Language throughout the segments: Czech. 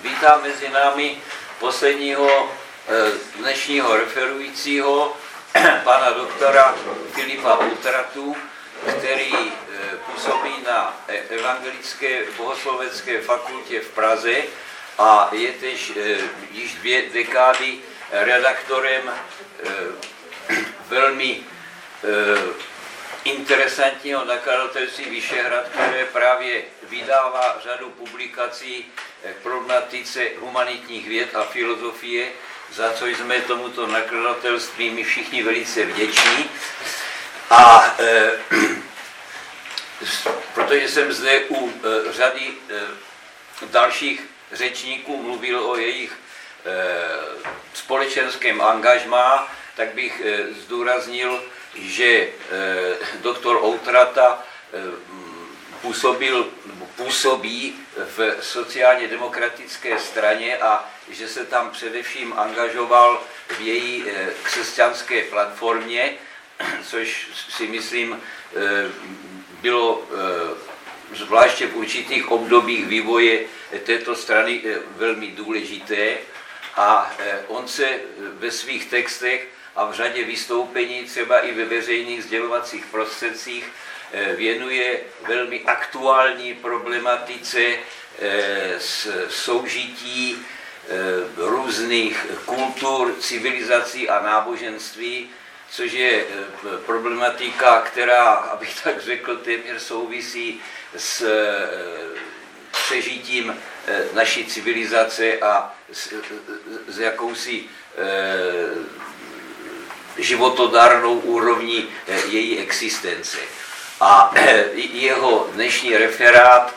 Vítám mezi námi posledního dnešního referujícího, pana doktora Filipa Outratu, který působí na Evangelické bohoslovecké fakultě v Praze a je též již 2 dekády redaktorem velmi interesantního nakladatelství Vyšehrad, které právě vydává řadu publikací k problematice humanitních věd a filozofie, za co jsme tomuto nakladatelství my všichni velice vděční. A protože jsem zde u řady dalších řečníků mluvil o jejich společenském angažmá, tak bych zdůraznil, že doktor Outrata působí v sociálně demokratické straně a že se tam především angažoval v její křesťanské platformě, což si myslím bylo zvláště v určitých obdobích vývoje této strany velmi důležité. A on se ve svých textech a v řadě vystoupení, třeba i ve veřejných sdělovacích prostředcích, věnuje velmi aktuální problematice soužití různých kultur, civilizací a náboženství, což je problematika, která, abych tak řekl, téměř souvisí s přežitím naší civilizace a s jakousi životodárnou úrovní její existence. A jeho dnešní referát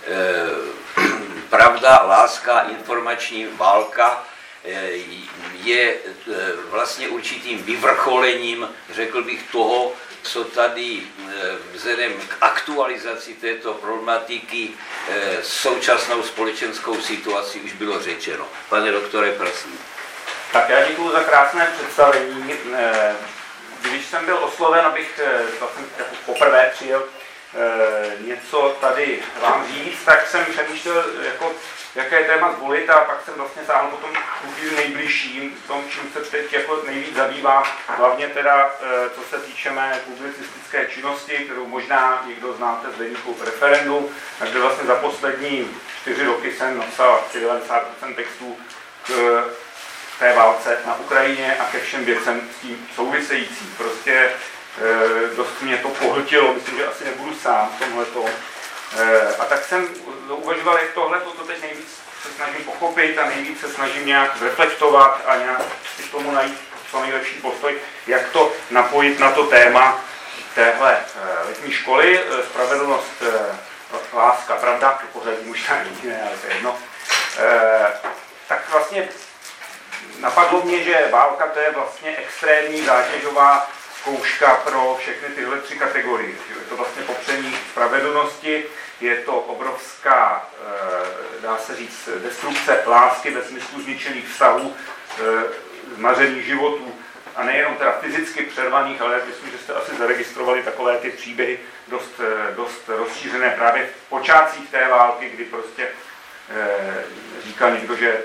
Pravda, láska, informační válka je vlastně určitým vyvrcholením, řekl bych, toho, co tady vzhledem k aktualizaci této problematiky současnou společenskou situací už bylo řečeno. Pane doktore, prosím. Tak já děkuji za krásné představení. Když jsem byl osloven, abych vlastně jako poprvé přijel něco tady vám říct, tak jsem přemýšlel, jako, jaké téma zvolit, a pak jsem vlastně sáhl potom chvíli nejbližším, tom, čím se teď jako nejvíc zabývám, hlavně teda, co se týče mé publicistické činnosti, kterou možná někdo znáte z deníku Referendum, takže vlastně za poslední 4 roky jsem napsal 90% textů k té válce na Ukrajině a ke všem věcem s tím souvisejícím. Prostě dost mě to pohltilo, myslím, že asi nebudu sám v tomhleto. A tak jsem uvažoval, jak tohleto, to teď nejvíc se snažím pochopit a nejvíc se snažím nějak reflektovat a nějak si k tomu najít co nejlepší postoj, jak to napojit na to téma téhle letní školy, spravedlnost, láska, pravda, to pořadí možná jediné, ale to je jedno. Tak vlastně napadlo mě, že válka to je vlastně extrémní zátěžová zkouška pro všechny tyhle 3 kategorie. Je to vlastně popření spravedlnosti, je to obrovská, dá se říct, destrukce lásky ve smyslu zničených vztahů, zmařených životů a nejenom teda fyzicky přervaných, ale myslím, že jste asi zaregistrovali takové ty příběhy dost rozšířené právě v počátcích té války, kdy prostě říkal někdo, že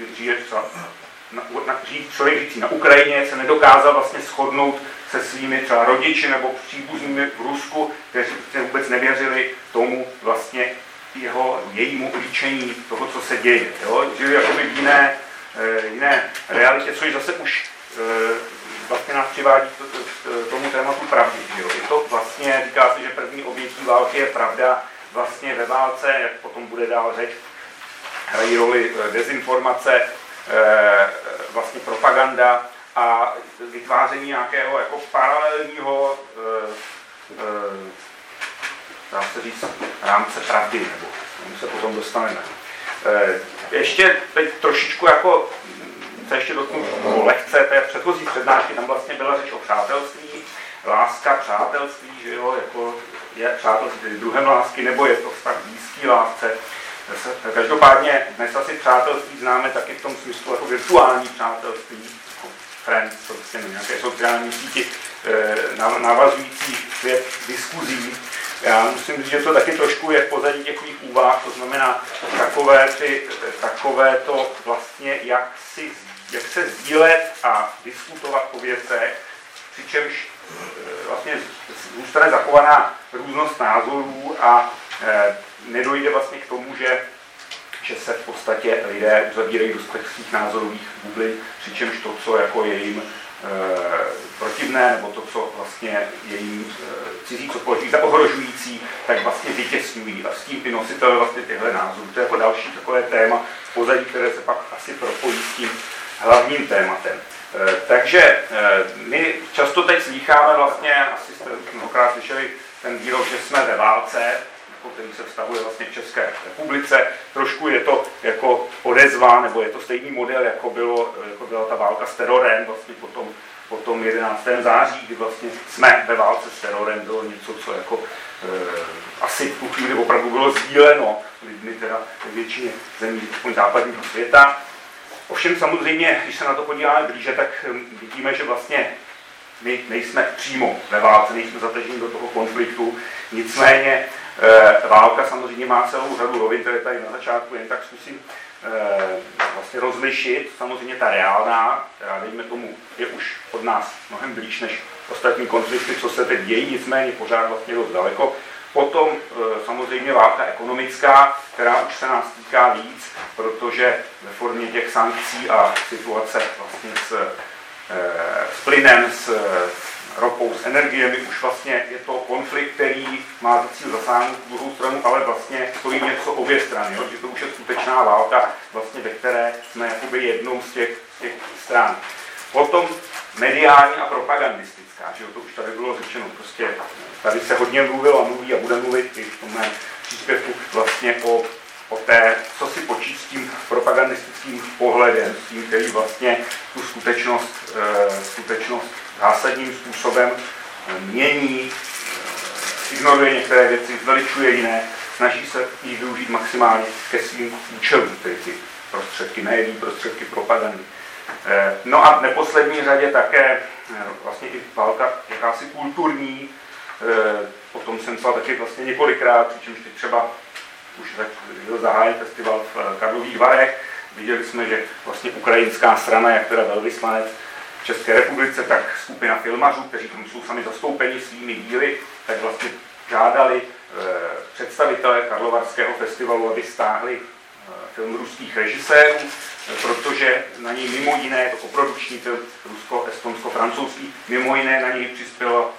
člověk žijící na Ukrajině se nedokázal vlastně shodnout se svými třeba rodiči nebo příbuznými v Rusku, kteří vůbec nevěřili tomu vlastně jejímu líčení toho, co se děje. Jo? Žili jakoby v jiné realitě, což zase už vlastně nás přivádí k tomu tématu pravdy. Jo? Je to vlastně, říká se, že první obětí války je pravda, vlastně ve válce, jak potom bude dál řeč, hrají roli dezinformace, vlastně propaganda a vytváření nějakého jako paralelního, dá se říct, rámce pravdy, nebo se potom dostaneme. Ještě teď trošičku jako se ještě dotknu lehce té předchozí přednášky, tam vlastně byla řeč o přátelství, láska, přátelství, že jo, jako je přátelství druhem lásky, nebo je to vztah blízký lásce. Každopádně dnes asi přátelství známe taky v tom smyslu jako virtuální přátelství, jako friends, prostě nějaké sociální síti, navazující svět diskuzí. Já musím říct, že to taky trošku je v pozadí těch mých úvah, to znamená takové to vlastně, jak se sdílet a diskutovat o věcech, přičemž vlastně zůstane zachovaná různost názorů a nedojde vlastně k tomu, že se v podstatě lidé uzavírají do svých názorových bublin, přičemž to, co jako je jim protivné, nebo to, co vlastně je jim cizí, co považují za ohrožující, tak vlastně vytěsňují a s tím i nositele vlastně těchto názorů. To je jako další takové téma v pozadí, které se pak asi propojí s tím hlavním tématem. Takže my často teď slýcháme vlastně, asi jste mnohokrát slyšeli ten výrok, že jsme ve válce, který se vztahuje vlastně k České republice. Trošku je to jako odezva, nebo je to stejný model, jako byla ta válka s terorem, vlastně po tom 11. září, kdy vlastně jsme ve válce s terorem, bylo něco, co jako asi v tu chvíli opravdu bylo sdíleno lidmi teda ve většině zemí západního světa. Ovšem samozřejmě, když se na to podíváme blíže, tak vidíme, že vlastně my nejsme přímo ve válce, nejsme zataženi do toho konfliktu, nicméně válka samozřejmě má celou řadu rovin, které tady na začátku jen tak zkusím vlastně rozlišit. Samozřejmě ta reálná, která dejme tomu, je už od nás mnohem blíž než ostatní konflikty, co se teď dějí, nicméně pořád vlastně dost daleko. Potom samozřejmě válka ekonomická, která už se nás týká víc, protože ve formě těch sankcí a situace vlastně s plynem, s ropou, s energiemi, už vlastně je to konflikt, který má za cíl zasáhnout druhou stranu, ale vlastně stojí něco obě strany, že to už je skutečná válka, vlastně, ve které jsme jakoby jednou z těch stran. Potom mediální a propagandistická, že to už tady bylo řečeno, prostě tady se hodně mluvilo a mluví a bude mluvit i v tom mém příspěvku vlastně o té, co si počít s tím propagandistickým pohledem, s tím, který vlastně tu skutečnost zásadním způsobem mění, ignoruje některé věci, zveličuje jiné, snaží se jí využít maximálně ke svým účelům, tedy ty prostředky médií, prostředky propagandy. No a v neposlední řadě také vlastně i válka jakási kulturní, o tom jsem psal taky vlastně několikrát, přičemž teď třeba už byl zahájen festival v Karlových Varech. Viděli jsme, že vlastně ukrajinská strana, jak teda velvyslanec v České republice, tak skupina filmařů, kteří tam jsou sami zastoupeni svými díly, tak vlastně žádali představitele Karlovarského festivalu, aby stáhli film ruských režisérů, protože na něj mimo jiné, je to koprodukční film rusko-estonsko-francouzský, mimo jiné na něj přispělo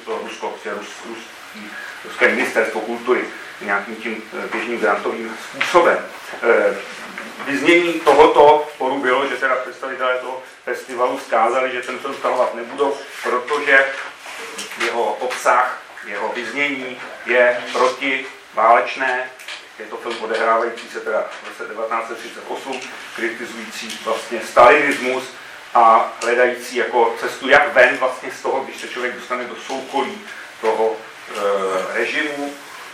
ruské ministerstvo kultury nějakým tím běžným grantovým způsobem. Vyznění tohoto sporu bylo, že teda představitelé toho festivalu vzkázali, že ten film stahovat nebudou, protože jeho obsah, jeho vyznění je protiválečné. Je to film odehrávající se teda v roce 1938, kritizující vlastně stalinismus a hledající jako cestu jak ven vlastně z toho, když se člověk dostane do soukolí toho režimu.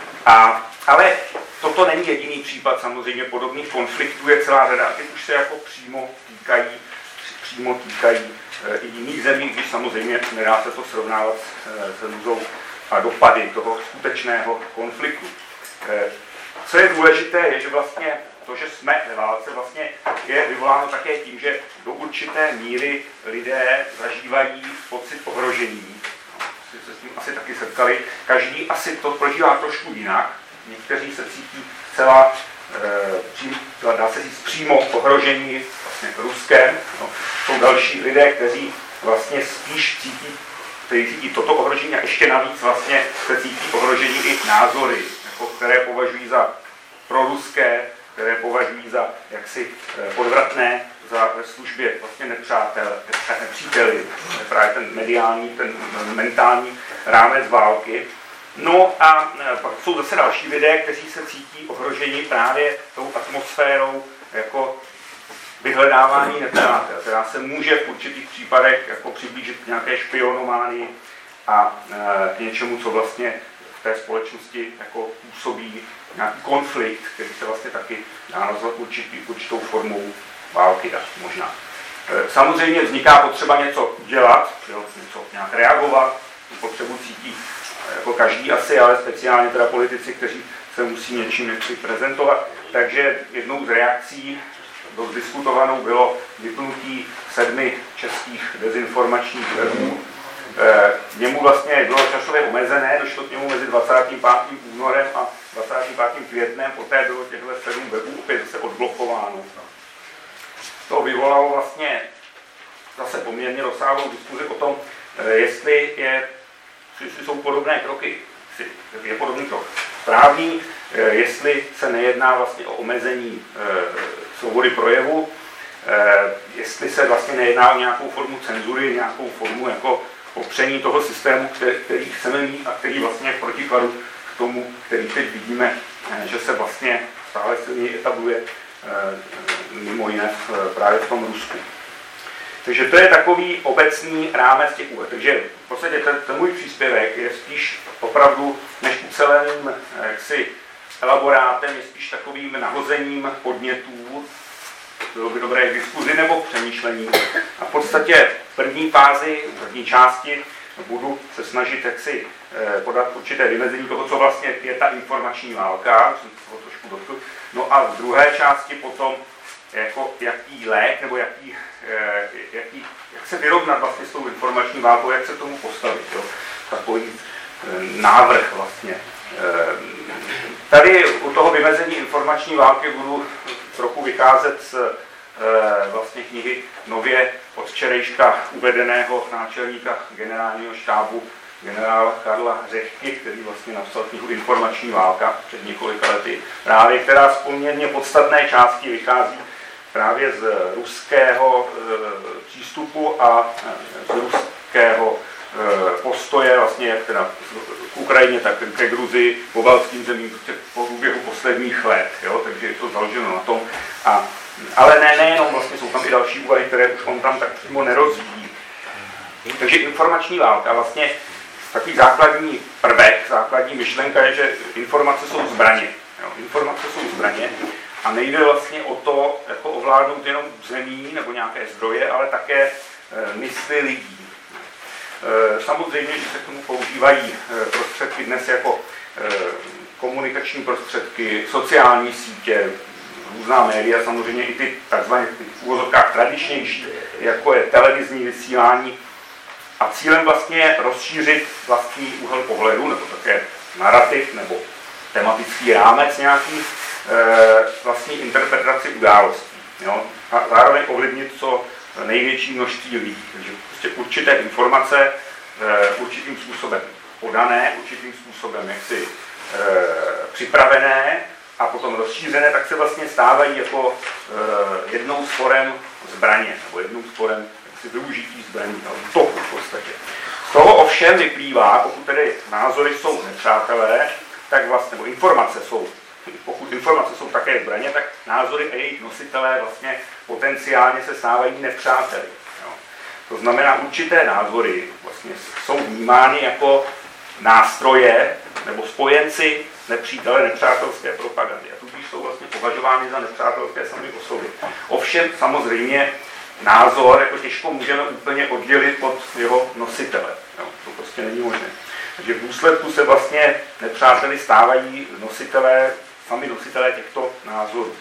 Ale toto není jediný případ, samozřejmě podobných konfliktů je celá řada. Ty už se jako přímo týkají i jiných zemí, když samozřejmě nedá se to srovnávat s hrůzou a dopady toho skutečného konfliktu. Co je důležité, je, že vlastně to, že jsme ve válce, vlastně je vyvoláno také tím, že do určité míry lidé zažívají pocit ohrožení. Se s tím asi taky setkali. Každý asi to prožívá trošku jinak. Někteří se cítí celá, dá se říct, přímo ohrožení vlastně Ruskem. No, jsou další lidé, kteří vlastně spíš cítí toto ohrožení a ještě navíc vlastně se cítí ohrožení i názory, jako, které považují za proruské, které považují za jaksi podvratné, ve službě vlastně nepříteli, právě ten mediální, ten mentální rámec války. No a pak jsou zase další lidé, kteří se cítí ohroženi právě tou atmosférou jako vyhledávání nepřátel, která se může v určitých případech jako přiblížit k nějaké špionománii a k něčemu, co vlastně v té společnosti jako působí nějaký konflikt, který se vlastně taky dá nazvat určitou formou války, možná. Samozřejmě vzniká potřeba něco dělat, něco nějak reagovat, tu potřebu cítí jako každý asi, ale speciálně teda politici, kteří se musí něčím prezentovat. Takže jednou z reakcí dost diskutovanou bylo vypnutí 7 českých dezinformačních webů. K němu vlastně bylo časově omezené, došlo k němu mezi 25. únorem a 25. květnem, poté bylo těchto 7 webů opět zase odblokováno. To vyvolalo vlastně zase poměrně rozsáhlou diskuzi o tom, jestli jsou podobné kroky, je podobný krok správný, jestli se nejedná vlastně o omezení svobody projevu, jestli se vlastně nejedná o nějakou formu cenzury, nějakou formu jako popření toho systému, který chceme mít a který vlastně v protikladu k tomu, který teď vidíme, že se vlastně stále silněji etabluje mimo jiné právě v tom Rusku. Takže to je takový obecný rámec těch úvah. Takže v podstatě ten můj příspěvek je spíš opravdu než uceleným jaksi elaborátem, je spíš takovým nahozením podnětů, bylo by dobré k diskuzi nebo k přemýšlení. A v podstatě v první fázi, v první části budu se snažit jaksi podat určité vymezení toho, co vlastně je ta informační válka, jsem toho trošku dotkl. No a v druhé části potom jako jaký lék, nebo jak se vyrovnat vlastně s tou informační válkou, jak se tomu postavit. Jo? Takový návrh vlastně. Tady u toho vymezení informační války budu trochu vycházet z vlastně knihy nově od včerejška uvedeného náčelníka generálního štábu generála Karla Řehky, který vlastně napsal knihu Informační válka před několika lety, právě která z poměrně podstatné části vychází právě z ruského přístupu a z ruského postoje vlastně jak teda k Ukrajině, tak ke Gruzii, pobaltským zemím po průběhu posledních let, jo? Takže je to založeno na tom. Ale nejenom, vlastně jsou tam i další úvahy, které už on tam tak přímo nerozvíjí. Takže informační válka, vlastně takový základní prvek, základní myšlenka je, že informace jsou zbraně. Jo? Informace jsou zbraně a nejde vlastně o to, jako ovládnout jenom zemí nebo nějaké zdroje, ale také mysli lidí. Samozřejmě, že se k tomu používají prostředky dnes jako komunikační prostředky, sociální sítě, různá média, samozřejmě i ty takzvané v uvozovkách tradičnější, jako je televizní vysílání. A cílem vlastně je rozšířit vlastní úhel pohledu, nebo také narrativ, nebo tematický rámec nějaký, vlastní interpretaci událostí. Jo? A zároveň ovlivnit co největší množství lidí. Takže prostě určité informace určitým způsobem podané, určitým způsobem jaksi připravené a potom rozšířené, tak se vlastně stávají jako jednou z forem zbraně, nebo jednou z forem využití zbraní, útoku v podstatě. Z toho ovšem vyplývá, pokud tedy názory jsou nepřátelé, tak vlastně, nebo informace jsou, pokud informace jsou také zbraně, tak názory a jejich nositelé vlastně potenciálně se stávají nepřáteli. Jo. To znamená, určité názory vlastně jsou vnímány jako nástroje nebo spojenci nepřítele nepřátelské propagandy. A tudíž jsou vlastně považovány za nepřátelské sami o sobě. Ovšem samozřejmě názor jako těžko můžeme úplně oddělit od jeho nositele. Jo. To prostě není možné. Takže v důsledku se vlastně nepřáteli stávají sami nositelé těchto názorů.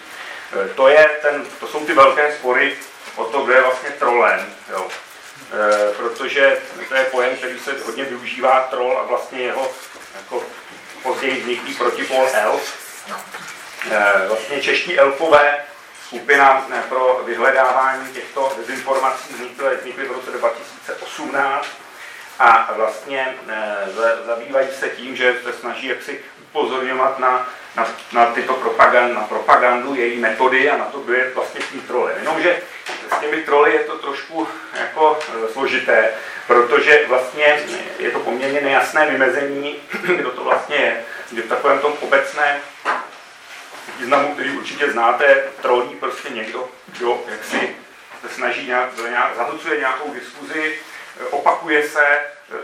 To jsou ty velké spory o to, kdo je vlastně trolem. Jo. Protože to je pojem, který se hodně využívá, troll, a vlastně jeho jako později vzniklý protipol elf. Vlastně čeští elfové, skupina pro vyhledávání těchto dezinformací vznikly v roce 2018 a vlastně zabývají se tím, že se snaží jaksi upozorňovat na propagandu, její metody a na to, kdo je vlastně tím trolem. Jenomže s těmi troly je to trošku jako složité, protože vlastně je to poměrně nejasné vymezení, kdo to vlastně je. Že v takovém tom obecném významu, který určitě znáte, trolí prostě někdo, kdo jaksi se snaží zahlcuje nějakou diskuzi, opakuje se,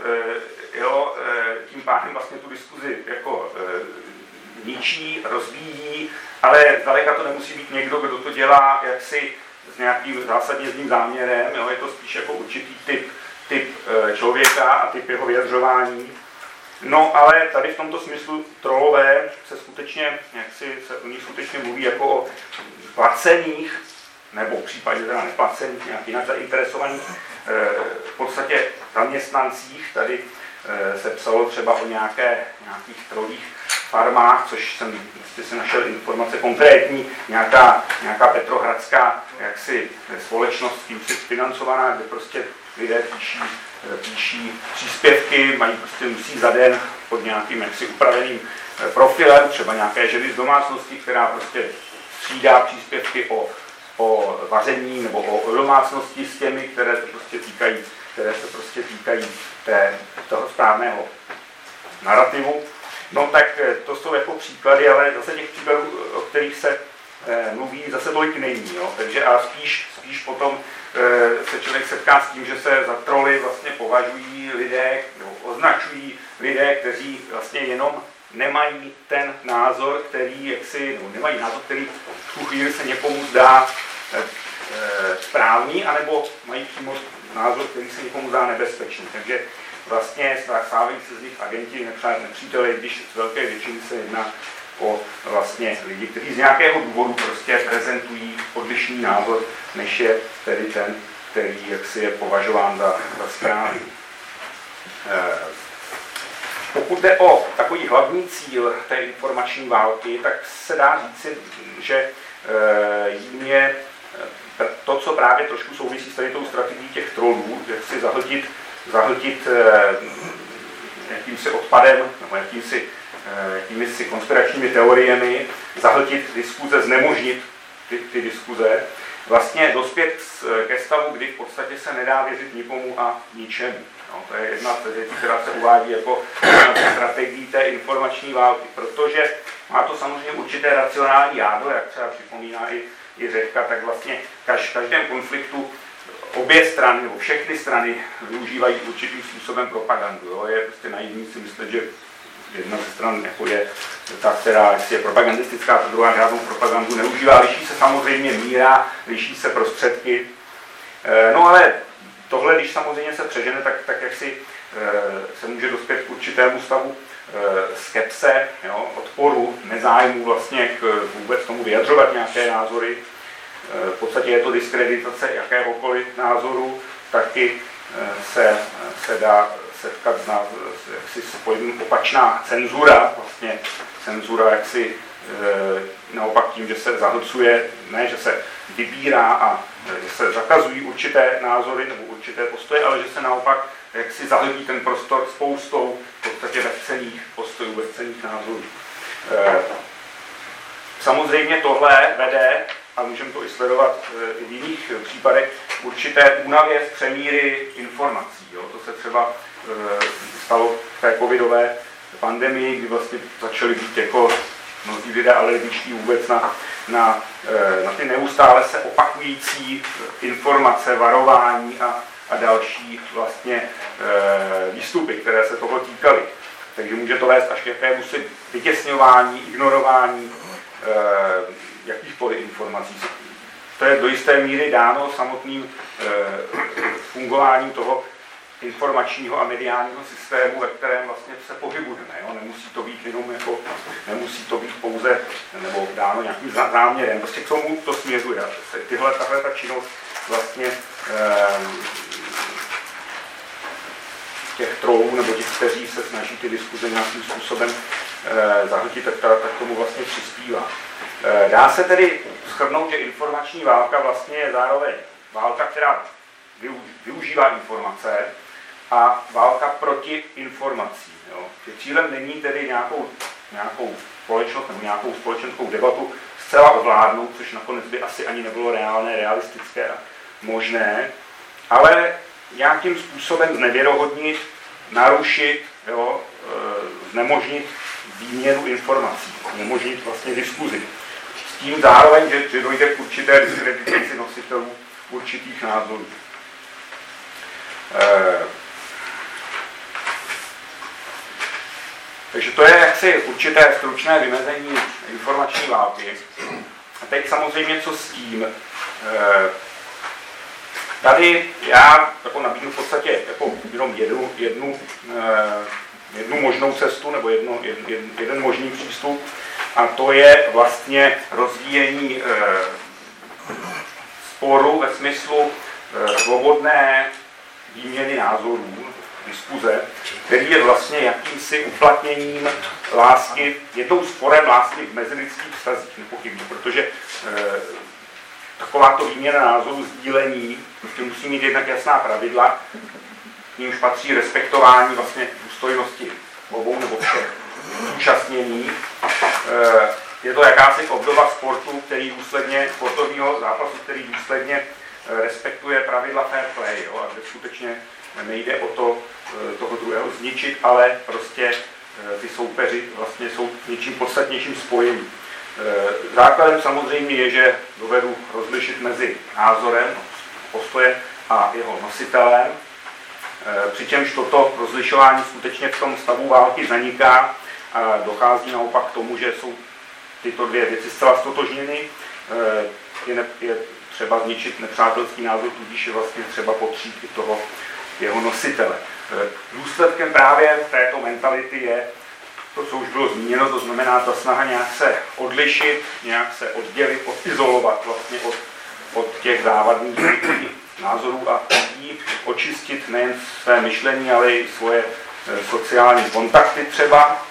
tím pádem vlastně tu diskuzi jako ničí, rozvíjí, ale zdaleka to nemusí být někdo, kdo to dělá jaksi s nějakým zásadně zlým záměrem, jo? Je to spíš jako určitý typ člověka a typ jeho vyjadřování. No ale tady v tomto smyslu trollové se skutečně, jak se o nich skutečně mluví jako o placených, nebo v případě teda neplacených, nějak jinak zainteresovaných v podstatě zaměstnancích. Tady se psalo třeba o nějakých trolích farmách, což jsem si našel informace konkrétní, nějaká petrohradská jaksi společnost tím financovaná, kde prostě lidé píší příspěvky, musí za den pod nějakým jaksi upraveným profilem, třeba nějaké ženy z domácnosti, která prostě střídá příspěvky o vaření nebo o domácnosti s těmi, které se prostě týkají toho správného narrativu. No tak to jsou jako příklady, ale zase těch příkladů, o kterých se mluví, zase tolik není. Jo? Takže a spíš potom se člověk setká s tím, že se za troly vlastně považují lidé, nebo označují lidé, kteří vlastně jenom nemají ten názor, který nemají názor, který v tu chvíli se někomu zdá správný, anebo mají přímo názor, který se někomu zdá nebezpečný. Takže vlastně stávají se z nich agenti nepřítele, když z velké většiny se jedná o vlastně lidi, kteří z nějakého důvodu prostě prezentují odlišný názor, než je tedy ten, který jaksi je považován za správný. Pokud jde o takový hlavní cíl té informační války, tak se dá říci, že jím je to, co právě trošku souvisí s tady tou strategií těch trollů, jak si zahltit jakýmsi odpadem nebo jakýmisi konspiračními teoriemi, zahltit diskuze, znemožnit ty diskuze, vlastně dospět ke stavu, kdy v podstatě se nedá věřit nikomu a ničemu. No, to je jedna z věcí, která se uvádí jako jedna z strategií té informační války, protože má to samozřejmě určité racionální jádro, jak třeba připomíná i Řehka, tak vlastně v každém konfliktu obě strany, nebo všechny strany využívají určitým způsobem propagandu. Jo? Je prostě naivní si myslet, že jedna ze stran jako je ta, která je propagandistická, ta druhá žádnou propagandu neužívá. Liší se samozřejmě míra, liší se prostředky. No ale tohle, když samozřejmě se přežene, tak jak si se může dospět k určitému stavu skepse, jo, odporu, nezájmu vlastně k vůbec tomu vyjadřovat nějaké názory. V podstatě je to diskreditace jakéhokoliv názoru, taky se dá setkat s pojmem opačná cenzura, vlastně cenzura jaksi naopak tím, že se zahlcuje, ne, že se vybírá a že se zakazují určité názory nebo určité postoje, ale že se naopak jaksi zahltí ten prostor spoustou v podstatě bezcenných postojů, bezcenných názorů. Samozřejmě tohle vede, a můžeme to i sledovat i v jiných případech, určité únavě z přemíry informací. Jo? To se třeba stalo v té covidové pandemii, kdy vlastně začaly být jako mnozí lidé alergičtí vůbec na ty neustále se opakující informace, varování a další vlastně výstupy, které se toho týkaly. Takže může to vést až k jakémusi vytěsňování, ignorování jakýchkoliv informací. To je do jisté míry dáno samotným fungováním toho informačního a mediálního systému, ve kterém vlastně se pohybujeme. Jo? Nemusí to být jenom jako, nemusí to být pouze nebo dáno nějakým záměrem. Prostě k tomu to směřuje. Tahle ta činnost vlastně těch trollů nebo těch, kteří se snaží ty diskuze nějakým způsobem zahltit, tak tomu vlastně přispívá. Dá se tedy shrnout, že informační válka vlastně je zároveň válka, která využívá informace, a válka proti informacím. Jo. Cílem není tedy nějakou společnost nebo nějakou společenskou debatu zcela ovládnout, což nakonec by asi ani nebylo reálné, realistické a možné, ale nějakým způsobem znevěrohodnit, narušit, jo, znemožnit výměnu informací, znemožnit vlastně diskuzi. S tím zároveň, že dojde k určité diskreditaci nositelů určitých názorů. Takže to je jaksi určité stručné vymezení informační války. A teď samozřejmě co s tím. Tady já jako nabídnu v podstatě jako jenom jednu jednu možnou cestu nebo jeden možný přístup, a to je vlastně rozvíjení sporu ve smyslu svobodné výměny názorů, diskuze, který je vlastně jakýmsi uplatněním lásky, jednou z forem lásky v mezilidských vztazích, nepochybně, protože takováto výměna názorů, sdílení, prostě musí mít jednak jasná pravidla, k nímž patří respektování vlastně důstojnosti obou nebo všech zúčastnění. Je to jakási obdoba sportu, sportovního zápasu, který důsledně respektuje pravidla fair play, jo, a kde skutečně nejde o to toho druhého zničit, ale prostě ty soupeři vlastně jsou něčím podstatnějším spojení. Základem samozřejmě je, že dovedu rozlišit mezi názorem, postojem a jeho nositelem, přičemž toto rozlišování skutečně v tom stavu války zaniká a dochází naopak k tomu, že jsou tyto dvě věci zcela stotožněny. Je třeba zničit nepřátelský názor, tudíž je vlastně třeba potřít i toho jeho nositele. Důsledkem právě této mentality je to, co už bylo zmíněno, to znamená ta snaha nějak se odlišit, nějak se oddělit, odizolovat vlastně od těch závadných názorů a lidí, očistit nejen své myšlení, ale i svoje sociální kontakty třeba.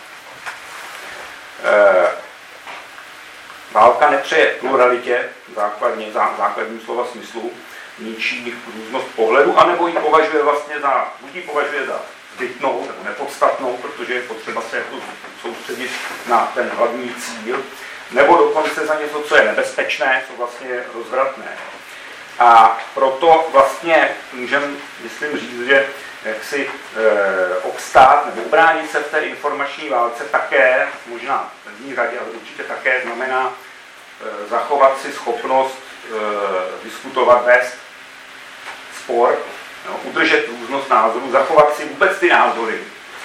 Válka nepřeje pluralitě, základním slova smyslu, ničí různost pohledu, anebo ji považuje vlastně buď ji považuje za zbytnou nebo nepodstatnou, protože je potřeba se jako soustředit na ten hlavní cíl, nebo dokonce za něco, co je nebezpečné, co vlastně je rozvratné. A proto vlastně můžeme, myslím, říct, že jaksi obstát nebo ubránit se v té informační válce také, možná v první řadě, ale určitě také znamená zachovat si schopnost diskutovat, vést spor, udržet různost názorů, zachovat si vůbec ty názory,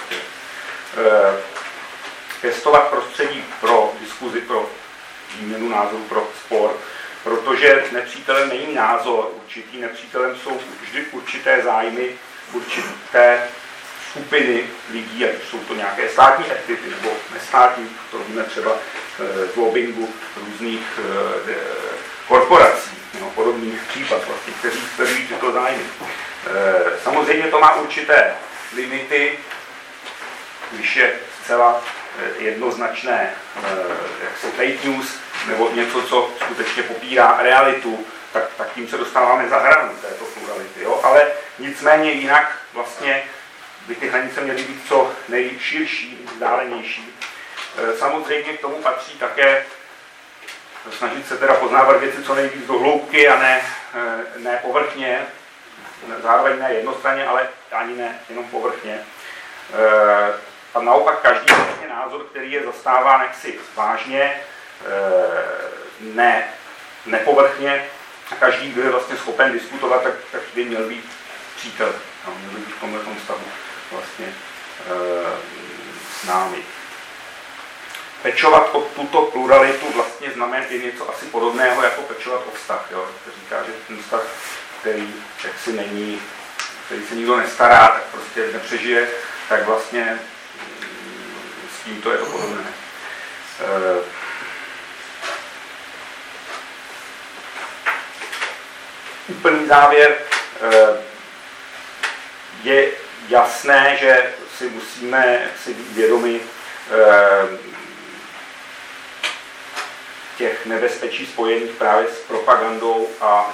pěstovat prostředí pro diskuzi, pro výměnu názorů, pro spor, protože nepřítelem není názor určitý, nepřítelem jsou vždy určité zájmy, určité skupiny lidí, ať jsou to nějaké státní entity nebo nestátní, to víme třeba z lobbingu různých korporací, podobných případ, vlastně, kteří sledují tyto zájmy. Samozřejmě to má určité limity, když je zcela jednoznačné jaksi fake news nebo něco, co skutečně popírá realitu, tak tím se dostáváme za hranu této plurality. Jo? Ale nicméně jinak vlastně by ty hranice měly být co nejširší, vzdálenější. Samozřejmě k tomu patří také snažit se teda poznávat věci co nejvíc do hloubky a ne povrchně, zároveň ne jednostranně, ale ani ne jenom povrchně. A naopak každý vlastně názor, který je zastáván jaksi vážně, nepovrchně, a každý, kdo je vlastně schopen diskutovat, tak by měl být přítel. Měl být v tomhle stavu vlastně s námi. Pečovat o tuto pluralitu vlastně znamená i něco asi podobného, jako pečovat o vztah. Jo? Říká, že ten vztah, který jaksi není, který se nikdo nestará, tak prostě nepřežije, tak vlastně s tímto je to podobné. Úplný závěr. Je jasné, že si musíme být vědomi těch nebezpečí spojených právě s propagandou a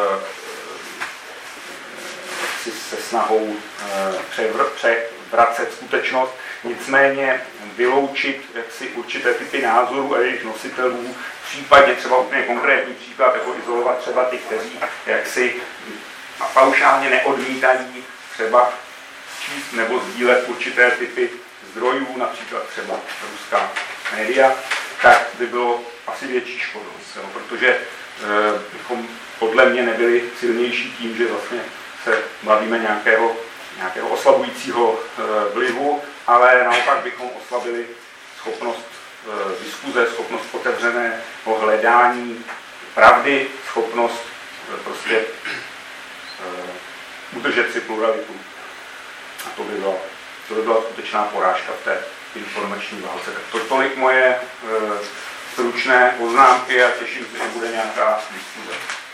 se snahou převracet skutečnost. Nicméně vyloučit jaksi určité typy názorů a jejich nositelů, případně třeba úplně konkrétní příklad, jako izolovat třeba ty, kteří jaksi paušálně neodmítají třeba číst nebo sdílet určité typy zdrojů, například třeba ruská média, tak by bylo asi větší škodou, protože bychom podle mě nebyli silnější tím, že vlastně se bavíme nějakého oslabujícího vlivu, ale naopak bychom oslabili schopnost diskuze, schopnost otevřeného hledání pravdy, schopnost prostě udržet si pluralitu. A to by byla to by byla skutečná porážka v té informační válce. Tak to tolik moje stručné poznámky a těším se, že bude nějaká diskuze.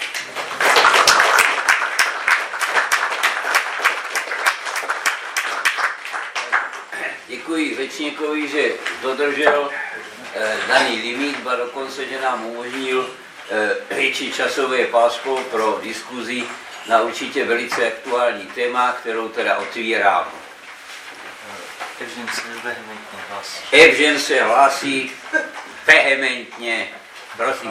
Děkuji řečníkovi, že dodržel daný limit, a dokonce, že nám umožnil větší časové pásmo pro diskuzi na určitě velice aktuální téma, kterou teda otvírám. Evžen se hlásí vehementně. Prosím.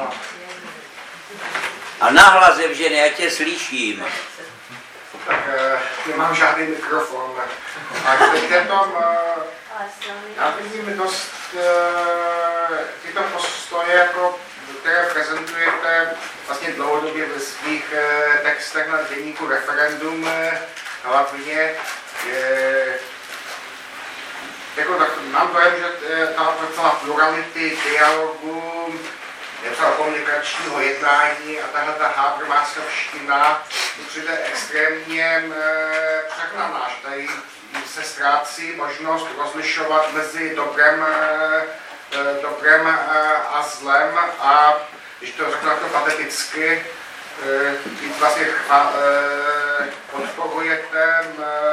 A nahlas, Evžen, já tě slyším. Tak nemám žádný mikrofon. A teď tam já vidím dost tyto postoje, jako, které prezentujete vlastně dlouhodobě ve svých textech na deníku Referendum, hlavně jako, tak mám dojem, že ta procela plurality, dialogu, třeba komunikačního jednání a tahle ta hábrmářovština přijde extrémně přehnaná, že tady se ztrácí možnost rozlišovat mezi dobrem a zlem a když to řeknu takto pateticky, vlastně podporujete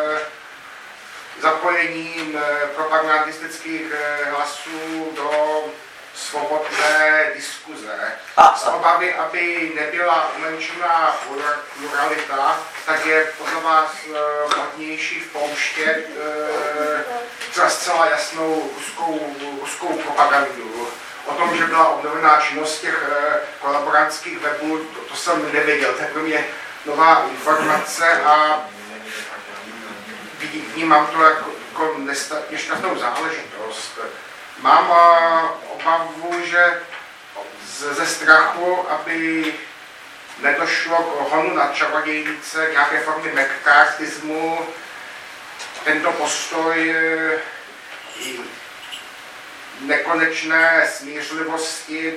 zapojením propagandistických hlasů do svobodné diskuze. Z obavy, aby nebyla umenšená pluralita, tak je podle vás vhodnější vpouštět zcela jasnou ruskou propagandu. O tom, že byla obnovená činnost těch kolaborantských webů, to jsem nevěděl, to je pro mě nová informace a vnímám to jako nešťastnou záležitost. Mám obavu, že ze strachu, aby nedošlo k honu na čarodějnice, k nějaké formy mccarthyismu, tento postoj nekonečné smířlivosti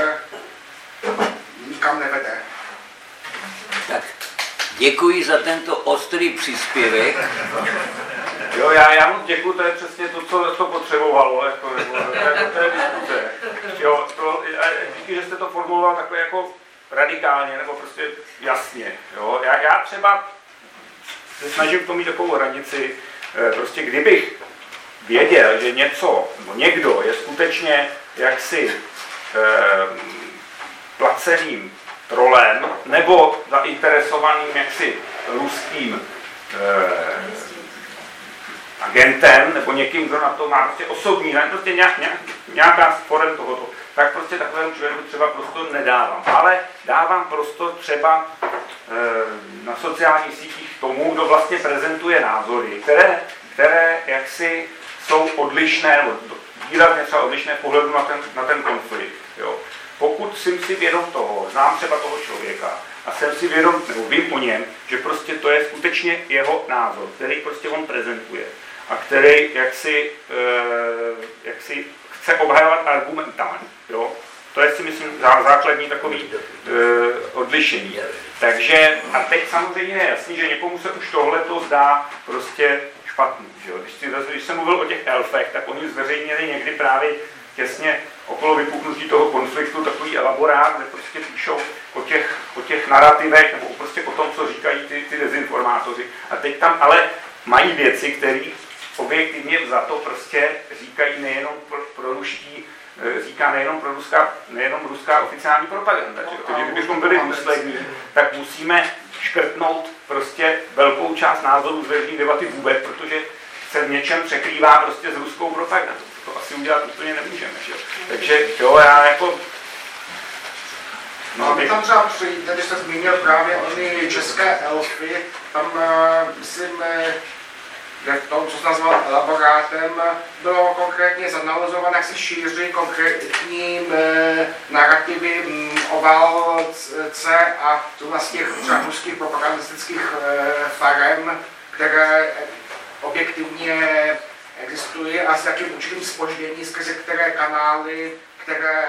nikam nevede. Tak, děkuji za tento ostrý příspěvek. Jo, já moc děkuji, to je přesně to, co to potřebovalo, jako, to je diskuze. Jo, díky, že jste to formuloval takhle jako radikálně, nebo prostě jasně. Jo. Já třeba se snažím to mít takovou hranici, prostě kdybych věděl, že něco, nebo někdo je skutečně jaksi placeným trolem, nebo zainteresovaným jaksi ruským agentem, nebo někým, kdo na to má prostě osobní, prostě nějaká forem tohoto, tak prostě takovému člověku třeba prostor nedávám. Ale dávám prostor třeba na sociálních sítích tomu, kdo vlastně prezentuje názory, které jaksi jsou odlišné, nebo výrazně třeba odlišné pohledu na ten konflikt. Jo. Pokud jsem si vědom toho, znám třeba toho člověka a jsem si vědom, nebo vím o něm, že prostě to je skutečně jeho názor, který prostě on prezentuje a který jaksi chce obhajovat argumentálně. Jo. To je si myslím základní takový odlišení. Takže a teď samozřejmě je jasný, že někomu se už tohleto zdá prostě špatný. Že? Když jsem mluvil o těch elfech, tak oni zveřejnili někdy právě těsně okolo vypuknutí toho konfliktu takový elaborát, kde prostě píšou o těch narrativech nebo prostě o tom, co říkají ty dezinformátoři. A teď tam ale mají věci, které objektivně za to prostě říkají nejenom pro ruští, říká nejenom ruská oficiální propaganda. Takže kdybychom byli důslední, tak musíme škrtnout prostě velkou část názorů z veřejné debaty vůbec, protože se v něčem překrývá prostě s ruskou propagandou. To asi udělat úplně nemůžeme. Že? Takže jo, já jako... No, aby tam třeba přijde, když jste zmínil právě ony české elfy, tam myslím, že v tom, co jsi nazval elaborátem, bylo konkrétně zanalizované, jak se šíří konkrétní narrativy o válce a to vlastně třeba ruských propagandistických farem, které objektivně existují a s jakým určitým zpoždění, skrze které kanály, které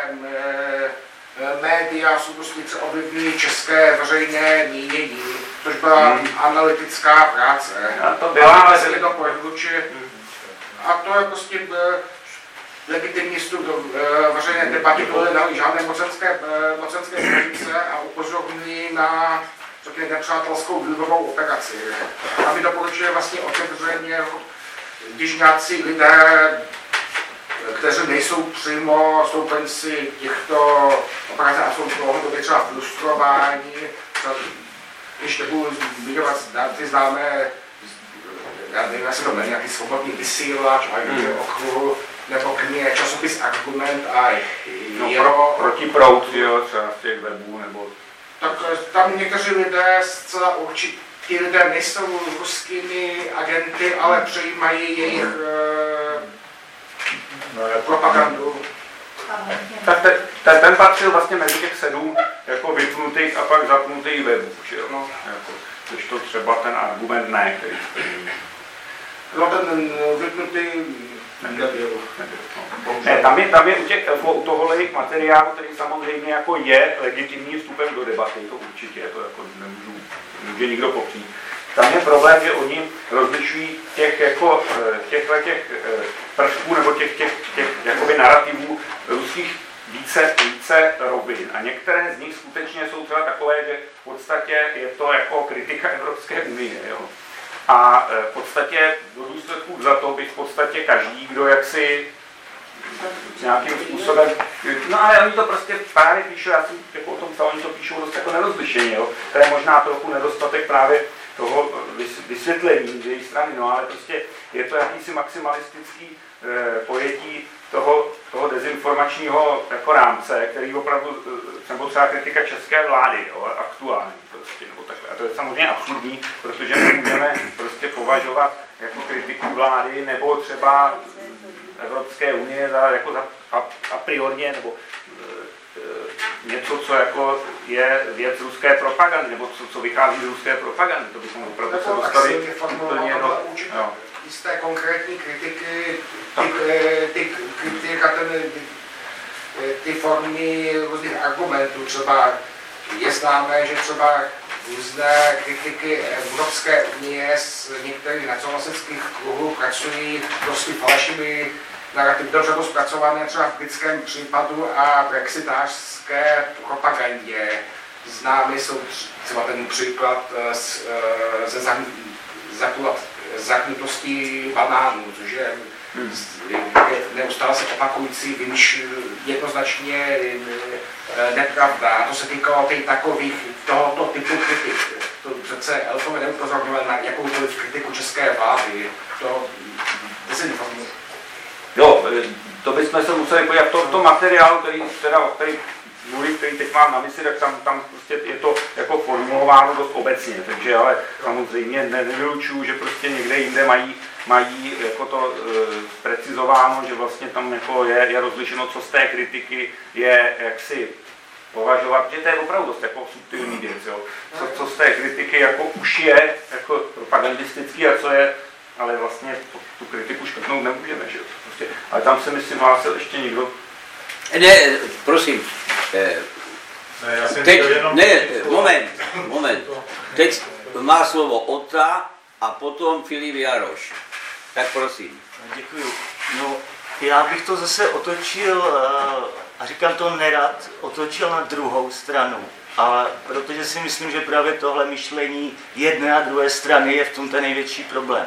média současnice ovlivňují české veřejné mínění, což byla analytická práce. To byla, ale to pohledu, či A to je prostě legitimní vstup do veřejné debaty, to nedají žádné mocenské pozice a upozorňují na nepřátelskou vlivovou operaci. A my doporučuje vlastně otevřeně, když nějací lidé, kteří nejsou přímo stoupenci těchto operací a jsou dlouhodobě třeba frustrováni, když nebudu zmiňovat ty známé, já nevím, jak se to jmenuje, nějaký svobodný vysílač, okruhu, nebo knihy, časopis Argument a jeho... Protiproud, jo, třeba z těch webů, nebo... Tak tam někteří lidé zcela určitě, ti lidé nejsou ruskými agenty, ale přejímají jejich propagandu. Ten patřil vlastně mezi těch 7 jako vypnutých a pak zapnutých webů, že jo? No. Jako, když to třeba ten Argument ne, který no ten vypnutý nebyl. Ne, tam je u tohohle materiálu, který samozřejmě jako je legitimním vstupem do debaty, to určitě, to jako nemůže nikdo popřít. Tam je problém, že oni rozlišují těch prvků nebo těch jakoby narrativů ruských více rovin. A některé z nich skutečně jsou třeba takové, že v podstatě je to jako kritika Evropské unie. Jo. A v podstatě do důsledků za to by v podstatě každý, kdo jaksi nějakým způsobem, no ale oni to prostě právě píšou, já si jako o tom psal, oni to píšou dost jako nerozlišeně, jo. To je možná trochu nedostatek právě toho vysvětlení z její strany, no ale prostě je to jakýsi maximalistický pojetí toho dezinformačního jako rámce, který opravdu, nebo třeba kritika české vlády, jo, aktuální prostě, nebo takhle. A to je samozřejmě absurdní, protože nemůžeme prostě považovat jako kritiku vlády nebo třeba Evropské unie za a priorně, nebo něco, co jako je věc ruské propagandy, nebo co vychází z ruské propagandy, to bychom opravdu se dostali úplně do... Jisté konkrétní kritiky, ty formy různých argumentů, třeba je známé, že třeba různé kritiky Evropské unie z některých nacionalistických kruhů pracují dosti falešnými narrativy, dobře to zpracované třeba v britském případu a brexitářské propagandě. Známý jsou třeba ten příklad ze zaknutostí banánů, což je neustále se opakující, víš, jednoznačně nepravda. A to se týkalo tohoto typu kritik. To přece Elfové neupozorňovali na jakoukoliv kritiku české vlády. To dezinformuje. Jo, to bychom se museli podívat v tom materiálu, který teď mám na mysli, tak tam prostě je to jako formulováno dost obecně, takže ale samozřejmě nevylučuju, že prostě někde jinde mají jako to precizováno, že vlastně tam jako je rozlišeno, co z té kritiky je jaksi považovat, že to je opravdu dost jako subtilní věc, jo. Co z té kritiky jako už je jako propagandistický a co je, ale vlastně tu kritiku škrtnout nemůžeme, že jo. Prostě, ale tam se myslím hlásil ještě někdo. Ne, prosím. Teď, moment. Teď má slovo Ota a potom Filip Jaroš. Tak prosím. Děkuju. No, já bych to zase otočil, a říkám to nerad, otočil na druhou stranu. Ale protože si myslím, že právě tohle myšlení jedné a druhé strany je v tom ten největší problém.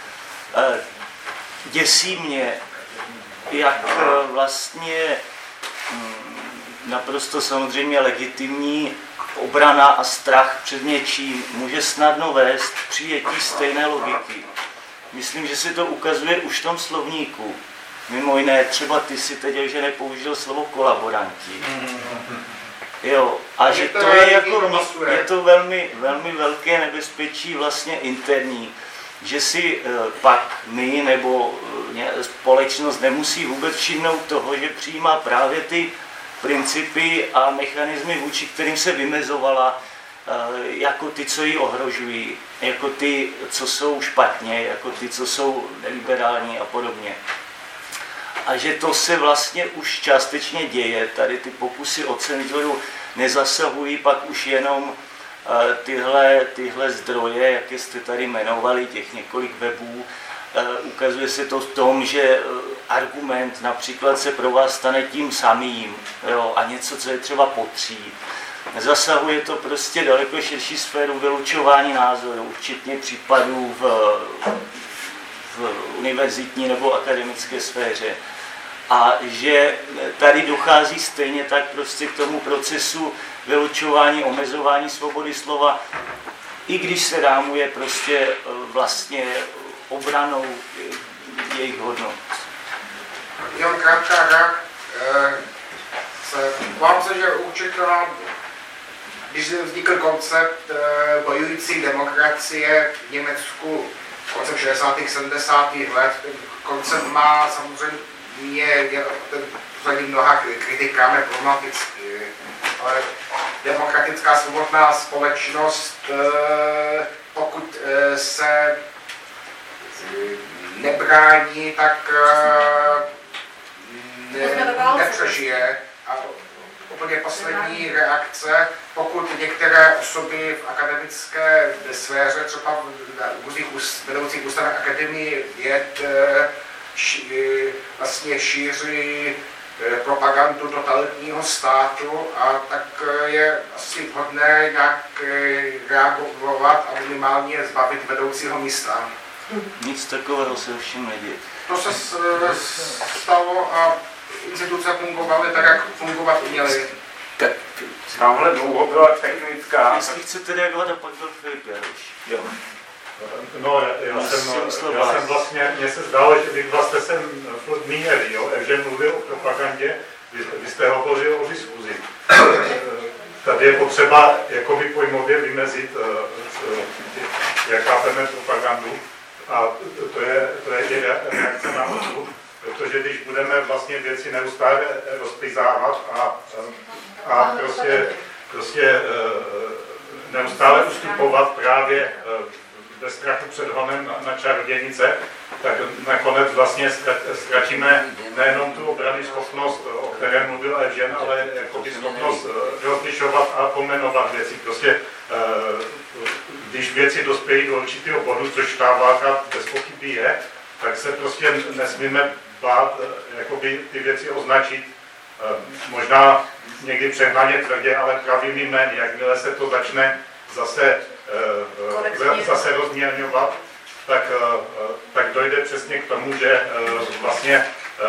Děsí mě, jak vlastně naprosto samozřejmě legitimní obrana a strach před něčím může snadno vést k přijetí stejné logiky. Myslím, že se to ukazuje už v tom slovníku. Mimo jiné, třeba ty si teď, že nepoužil slovo kolaboranti. Jo, a že to je jako, je to velmi, velmi velké nebezpečí vlastně interní, že si pak my nebo společnost nemusí vůbec všimnout toho, že přijímá právě ty principy a mechanismy, vůči kterým se vymezovala, jako ty, co ji ohrožují, jako ty, co jsou špatně, jako ty, co jsou liberální a podobně. A že to se vlastně už částečně děje, tady ty pokusy o cenzuru nezasahují pak už jenom tyhle zdroje, jak jste tady jmenovali, těch několik webů, ukazuje se to v tom, že argument například se pro vás stane tím samým, jo, a něco, co je třeba potřít. Zasahuje to prostě daleko širší sféru vylučování názorů, včetně případů v univerzitní nebo akademické sféře. A že tady dochází stejně tak prostě k tomu procesu vylučování, omezování svobody slova, i když se rámuje prostě vlastně obranou jejich hodnot. Jen krátká vám se, že určitě, když vznikl koncept bojující demokracie v Německu koncem 60. 70. let, ten koncept má samozřejmě ten mnoha kritikám je problematický, ale demokratická svobodná společnost, pokud se nebrání, tak nepřežije. A úplně poslední reakce, pokud některé osoby v akademické sféře, třeba v různých vedoucích ústavech akademii věd, vlastně šíří propagandu totalitního státu, a tak je asi vhodné nějak reagovat a minimálně zbavit vedoucího místa. Nic takového se ovšem neděje. To se stalo a instituce fungovaly tak, jak fungovat měly. Tamhle dlouho byla technická. Jestli chcete reagovat, a pak byl Filip Jaroš. Jo. No, já jsem vlastně, mně se zdálo, že vy vlastně jsem furt zmínili, jo, že mluvil o propagandě, vy jste hovořil o diskuzi. Tady je potřeba jakoby pojmově vymezit, jak chápeme propagandu, a to je i reakce na to, protože když budeme vlastně věci neustále rozpizávat a prostě neustále ustupovat právě ve strachu před honem na čarodějnice, tak nakonec vlastně ztratíme nejenom tu obrany schopnost, o které mluvil Evžen, ale jakoby schopnost rozlišovat a pomenovat věci. Prostě když věci dospějí do určitého bodu, což ta válka bez pochyby je, tak se prostě nesmíme bát jakoby ty věci označit, možná někdy přehnaně tvrdě, ale pravými jmény. Jakmile se to začne zase rozmělňovat, tak dojde přesně k tomu, že vlastně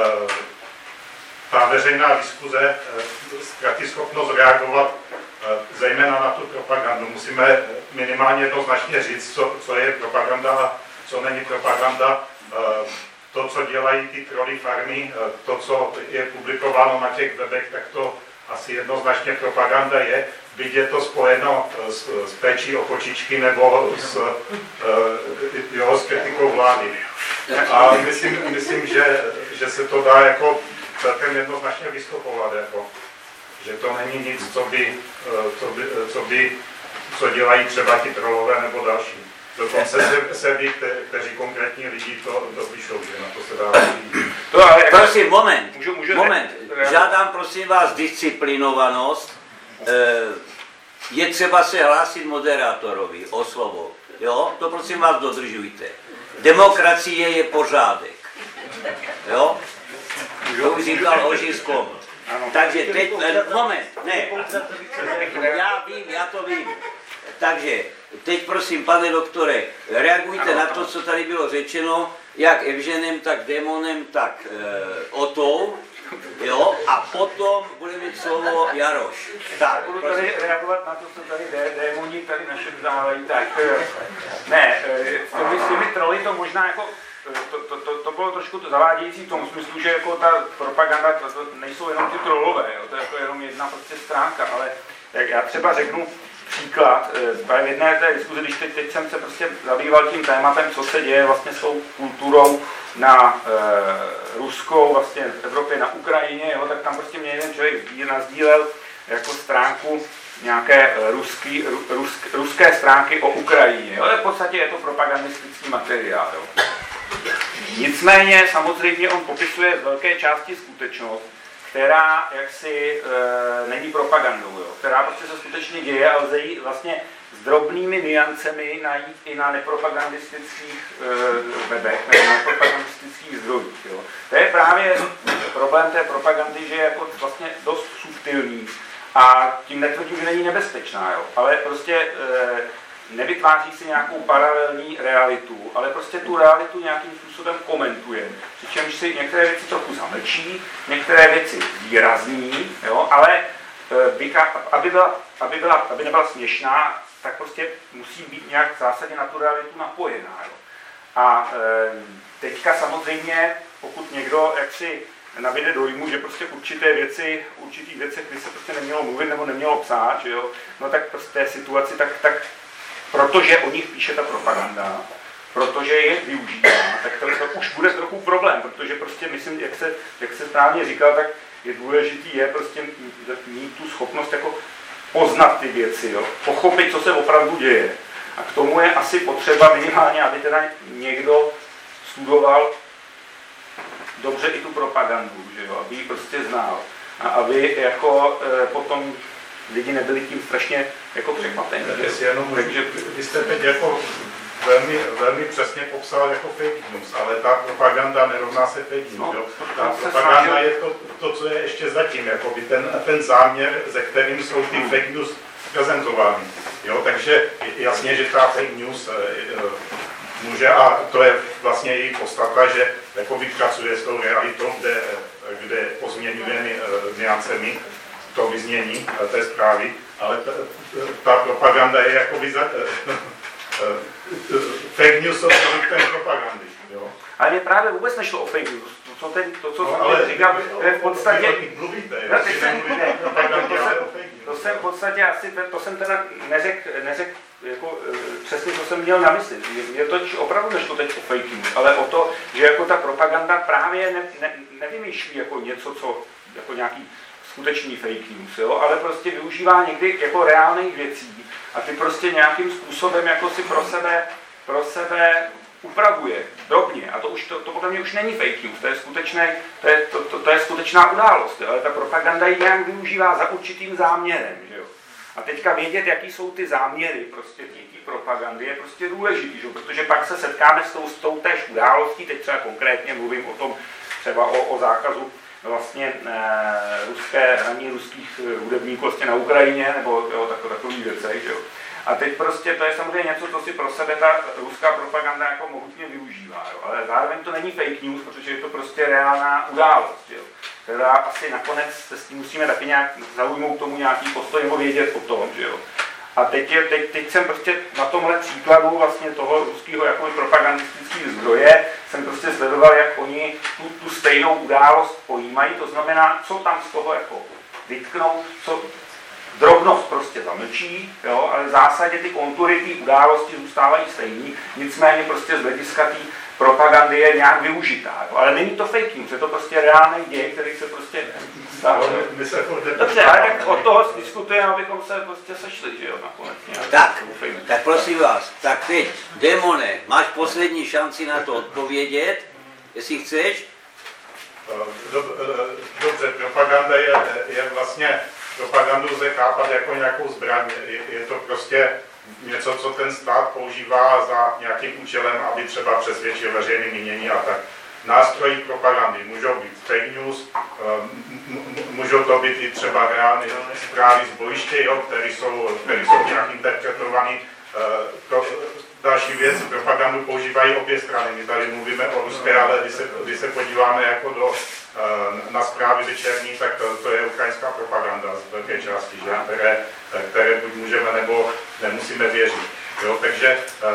ta veřejná diskuze ztratí schopnost reagovat zejména na tu propagandu. Musíme minimálně jednoznačně říct, co je propaganda a co není propaganda. To, co dělají ty trolley farmy, to, co je publikováno na těch webech, tak to asi jednoznačně propaganda je, byť je to spojeno s péčí o kočičky nebo s kritikou vlády. A myslím, že se to dá jako celkem jednoznačně vystupovat, jako, že to není nic, co dělají třeba ti trollové nebo další. Dokonce se ví, kteří konkrétní lidi to píšou, že na to se dá říct. Prosím, moment. Žádám prosím vás disciplinovanost. Je třeba se hlásit moderátorovi o slovo. Jo? To prosím vás dodržujte. Demokracie je pořádek. Jo? To už říkal Ožis Komod. Takže teď, moment, ne. Já to vím. Takže teď prosím, pane doktore, reagujte na to, co tady bylo řečeno, jak Evženem, tak Démonem, tak Otou, jo, a potom bude mít slovo Jaroš. Tak, budu tady reagovat na to, co tady démoni tady našeptávají, tak ne, s těmi troly to možná jako, to bylo trošku zavádějící v tom smyslu, že jako ta propaganda, to nejsou jenom ty trollové, jo, to je jako jenom jedna prostě stránka, ale jak já třeba řeknu příklad, v jedné té diskuzi, když teď jsem se prostě zabýval tím tématem, co se děje vlastně s tou kulturou na ruskou, vlastně v Evropě na Ukrajině, jo, tak tam prostě mě jeden člověk nasdílel jako stránku nějaké ruské stránky o Ukrajině. Jo. V podstatě je to propagandistický materiál. Jo. Nicméně samozřejmě on popisuje z velké části skutečnost, která jaksi není propagandou, jo, která prostě se skutečně děje a lze ji vlastně s drobnými niancemi najít i na nepropagandistických webech, na nepropagandistických zdrojích. Jo. To je právě problém té propagandy, že je jako vlastně dost subtilní a tím netvrdím, že není nebezpečná, jo. Ale prostě nevytváří si nějakou paralelní realitu, ale prostě tu realitu nějakým způsobem komentuje. Přičemž si některé věci trochu zamlčí, některé věci výrazní, jo, ale aby nebyla směšná, tak prostě musí být nějak v zásadě na tu realitu napojená. Jo. A teďka samozřejmě, pokud někdo jaksi nabíde dojmu, že prostě určitých věcech, kdy se prostě nemělo mluvit nebo nemělo psát, že jo, no tak prostě té situaci, tak protože o nich píše ta propaganda, protože je využívá, tak to už bude trochu problém, protože prostě myslím, jak se správně říkal, tak je důležitý prostě mít tu schopnost jako poznat ty věci, jo, pochopit, co se opravdu děje. A k tomu je asi potřeba minimálně, aby teda někdo studoval dobře i tu propagandu, že jo, aby ji prostě znal. A aby jako potom lidi nebyli tím strašně jako překvapení. Takže vy jste teď jako velmi přesně popsal jako fake news, ale ta propaganda nerovná se fake news. No, ta propaganda je to, co je ještě zatím, jakoby ten záměr, ze kterým jsou ty fake news prezentovány. Jo, takže jasně, že ta fake news může, a to je vlastně její podstata, že jakoby pracuje s tou realitou, kde pozměňuje niancemi to vyznění té zprávy, ale ta propaganda je jakoby fake news jsou produktem propagandy. Jo? Ale mě právě vůbec nešlo o fake news. To, co jsem říkal, to je v podstatě... To jsem v podstatě asi, to jsem teda neřekl jako přesně, co jsem měl na mysli. Mě to opravdu nešlo teď o fake news, ale o to, že jako ta propaganda právě nevymýšlí jako něco, co jako nějaký skutečný fake news, jo? Ale prostě využívá někdy jako reálných věcí a ty prostě nějakým způsobem jako si pro sebe upravuje drobně. A to podle mě už není fake news, to je skutečná událost, jo? Ale ta propaganda ji nějak využívá za určitým záměrem. Že jo? A teďka vědět, jaký jsou ty záměry prostě té propagandy, je prostě důležitý, že? Protože pak se setkáme s tou též událostí, teď třeba konkrétně mluvím o tom, třeba o zákazu vlastně hraní ruských hudebníků vlastně na Ukrajině, nebo jo, takový věcej, že jo. A teď prostě to je samozřejmě něco, co si pro sebe ta ruská propaganda jako mohutně využívá, jo. Ale zároveň to není fake news, protože je to prostě reálná událost, jo. Teda asi nakonec se s tím musíme taky nějak zaujmout tomu nějaký postoj nebo vědět o tom, že jo. A teď jsem prostě na tomhle příkladu vlastně toho ruského jako propagandistického zdroje jsem prostě sledoval, jak oni tu stejnou událost pojímají, to znamená, co tam z toho jako vytknou, co drobnost prostě zamlčí, jo, ale v zásadě ty kontury té události zůstávají stejný, nicméně prostě z hlediska té propagandy je nějak využitá, jo. Ale není to fake news, je to prostě reálný děj, který se prostě stává. Dobře, ale tak od toho diskutujeme, abychom se prostě sešli, že jo, nakonec. Tak prosím vás, tak teď, Démone, máš poslední šanci na to odpovědět, jestli chceš. Dobře, propaganda je vlastně, propagandu lze chápat jako nějakou zbraň, je to prostě něco, co ten stát používá za nějakým účelem, aby třeba přesvědčil veřejné mínění a tak. Nástroji propagandy můžou být fake news, můžou to být i třeba reálné zprávy z bojiště, které jsou nějak interpretované. Další věc, propagandu používají obě strany. My tady mluvíme o ruské, ale když se podíváme jako na zprávy večerní, tak to je ukrajinská propaganda z velké části, že? Které buď můžeme nebo nemusíme věřit. Jo? Takže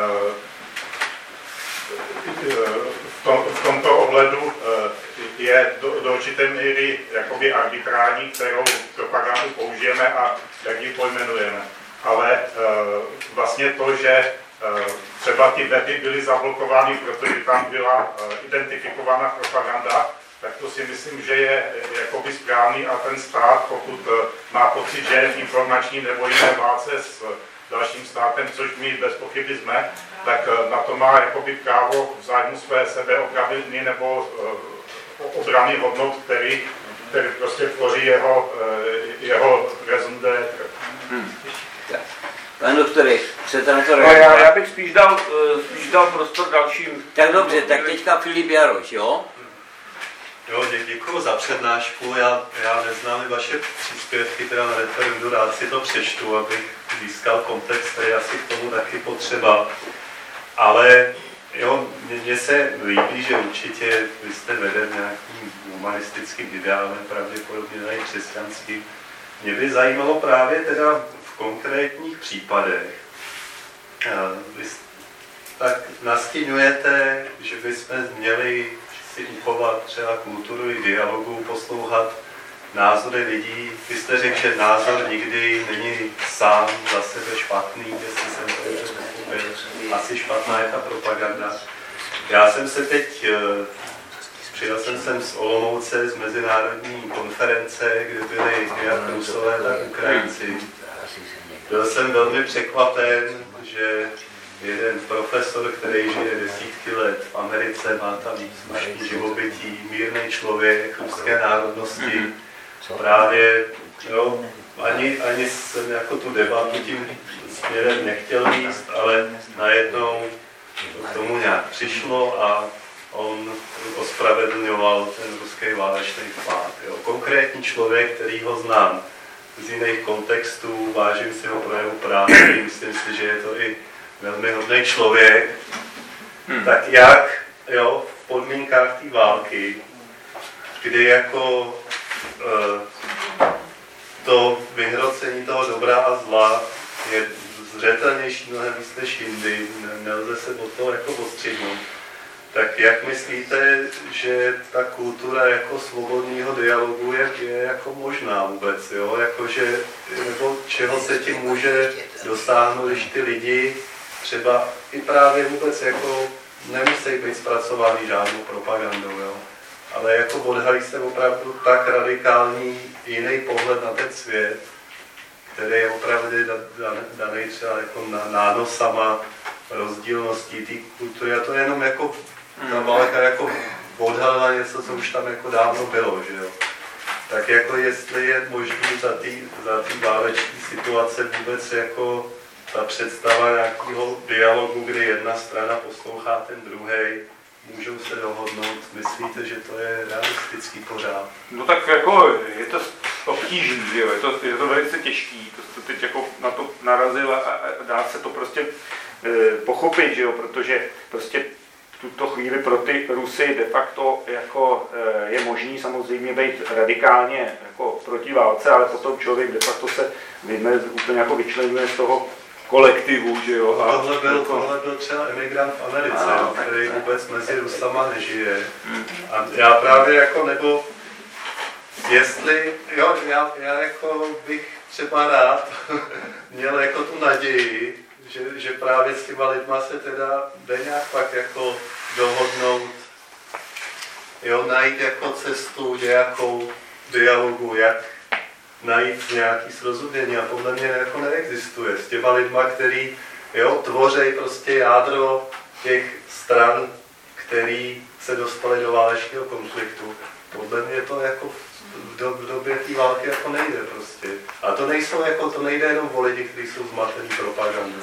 v tomto ohledu je do určité míry jakoby arbitrální, kterou propagandu použijeme a jak ji pojmenujeme. Ale vlastně to, že třeba ty weby byly zablokovány, protože tam byla identifikovaná propaganda, tak to si myslím, že je jakoby správný a ten stát, pokud má pocit, že je v informační nebo jiné válce s dalším státem, což my bez pochyby jsme, tak na to má jakoby právo v zájmu své sebeobrany nebo obrany hodnot, který prostě tvoří jeho raison d'être. Pane doktore, Chcete na to reagovat? Já bych spíš dal prostor dalším. Tak dobře, tak teďka Filip Jaroš, jo? Jo, děkuji za přednášku. Já neznám i vaše příspěvky teda na referendu, rád si to přečtu, abych získal kontext, který je asi k tomu taky potřeba. Ale jo, mně se líbí, že určitě vy jste veden nějakým humanistickým ideálem, pravděpodobně ne křesťanským. Mě by zajímalo právě teda v konkrétních případech. Vy tak nastíňujete, že bychom měli si uchovat třeba kulturu i dialogu, poslouchat názory lidí. Vy jste řekl, že názor nikdy není sám za sebe špatný, jestli jsem to dobře pochopil. Asi špatná je ta propaganda. Já jsem se teď, přijel jsem sem z Olomouce, z mezinárodní konference, kde byli jak Rusové, tak Ukrajinci. Byl jsem velmi překvapen, že jeden profesor, který žije desítky let v Americe, má tam slušný živobytí, mírný člověk, ruské národnosti, právě, jo, ani jsem jako tu debatu tím směrem nechtěl výst, ale najednou k tomu nějak přišlo a on ospravedlňoval ten ruský válečný vpád. Konkrétní člověk, který ho znám z jiných kontextů, vážím si ho projevu práce, myslím si, že je to i velmi hodný člověk, tak jak v podmínkách té války, kdy jako to vyhrocení toho dobra a zla je zřetelnější mnohem víc než jindy, nelze se od toho jako odstřihnout. Tak jak myslíte, že ta kultura jako svobodného dialogu je jako možná vůbec, jo? Jakože, nebo čeho se tím může dosáhnout, když ty lidi třeba i právě vůbec jako nemusí být zpracovaný žádnou propagandou, jo? Ale jako odhalí se opravdu tak radikální jiný pohled na ten svět, který je opravdu daný třeba jako nánosama rozdílností té kultury. A to je jenom jako ta válka jako odhalila něco, co už tam jako dávno bylo, že jo. Tak jako jestli je možný za té váleční situace vůbec jako ta představa nějakého dialogu, kdy jedna strana poslouchá ten druhej, můžou se dohodnout. Myslíte, že to je realistický pořád? No tak jako je to obtížný, jo? Je to velice těžký. To teď jako na to narazil a dá se to prostě pochopit, že jo? Protože prostě v tuto chvíli pro ty Rusy de facto jako je možný samozřejmě být radikálně jako proti válce, ale potom člověk de facto se úplně jako vyčleňuje z toho kolektivu, že jo. A tohle byl třeba emigrant v Americe, který vůbec mezi Rusama nežije. A já právě jako, nebo jestli, jo, já jako bych třeba rád měl jako tu naději, že právě s těma lidma se teda jde nějak pak jako dohodnout, jo, najít jako cestu nějakou dialogu, jak najít nějaký srozumění a podle mě jako neexistuje s těma lidma, který tvoří prostě jádro těch stran, který se dostali do válečného konfliktu. Podle mě to jako v době té války jako nejde prostě. A to nejsou jako, to nejde jenom o lidi, kteří jsou zmatený propagandou.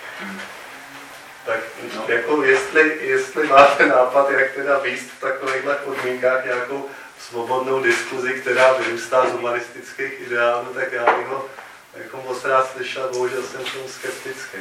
Tak jako jestli máte nápad, jak teda výst v takovýchhle podmínkách nějakou svobodnou diskuzi, která vyrůstá z humanistických ideálů, tak já bych ho jako moc rád slyšel, bohužel jsem tomu skeptický.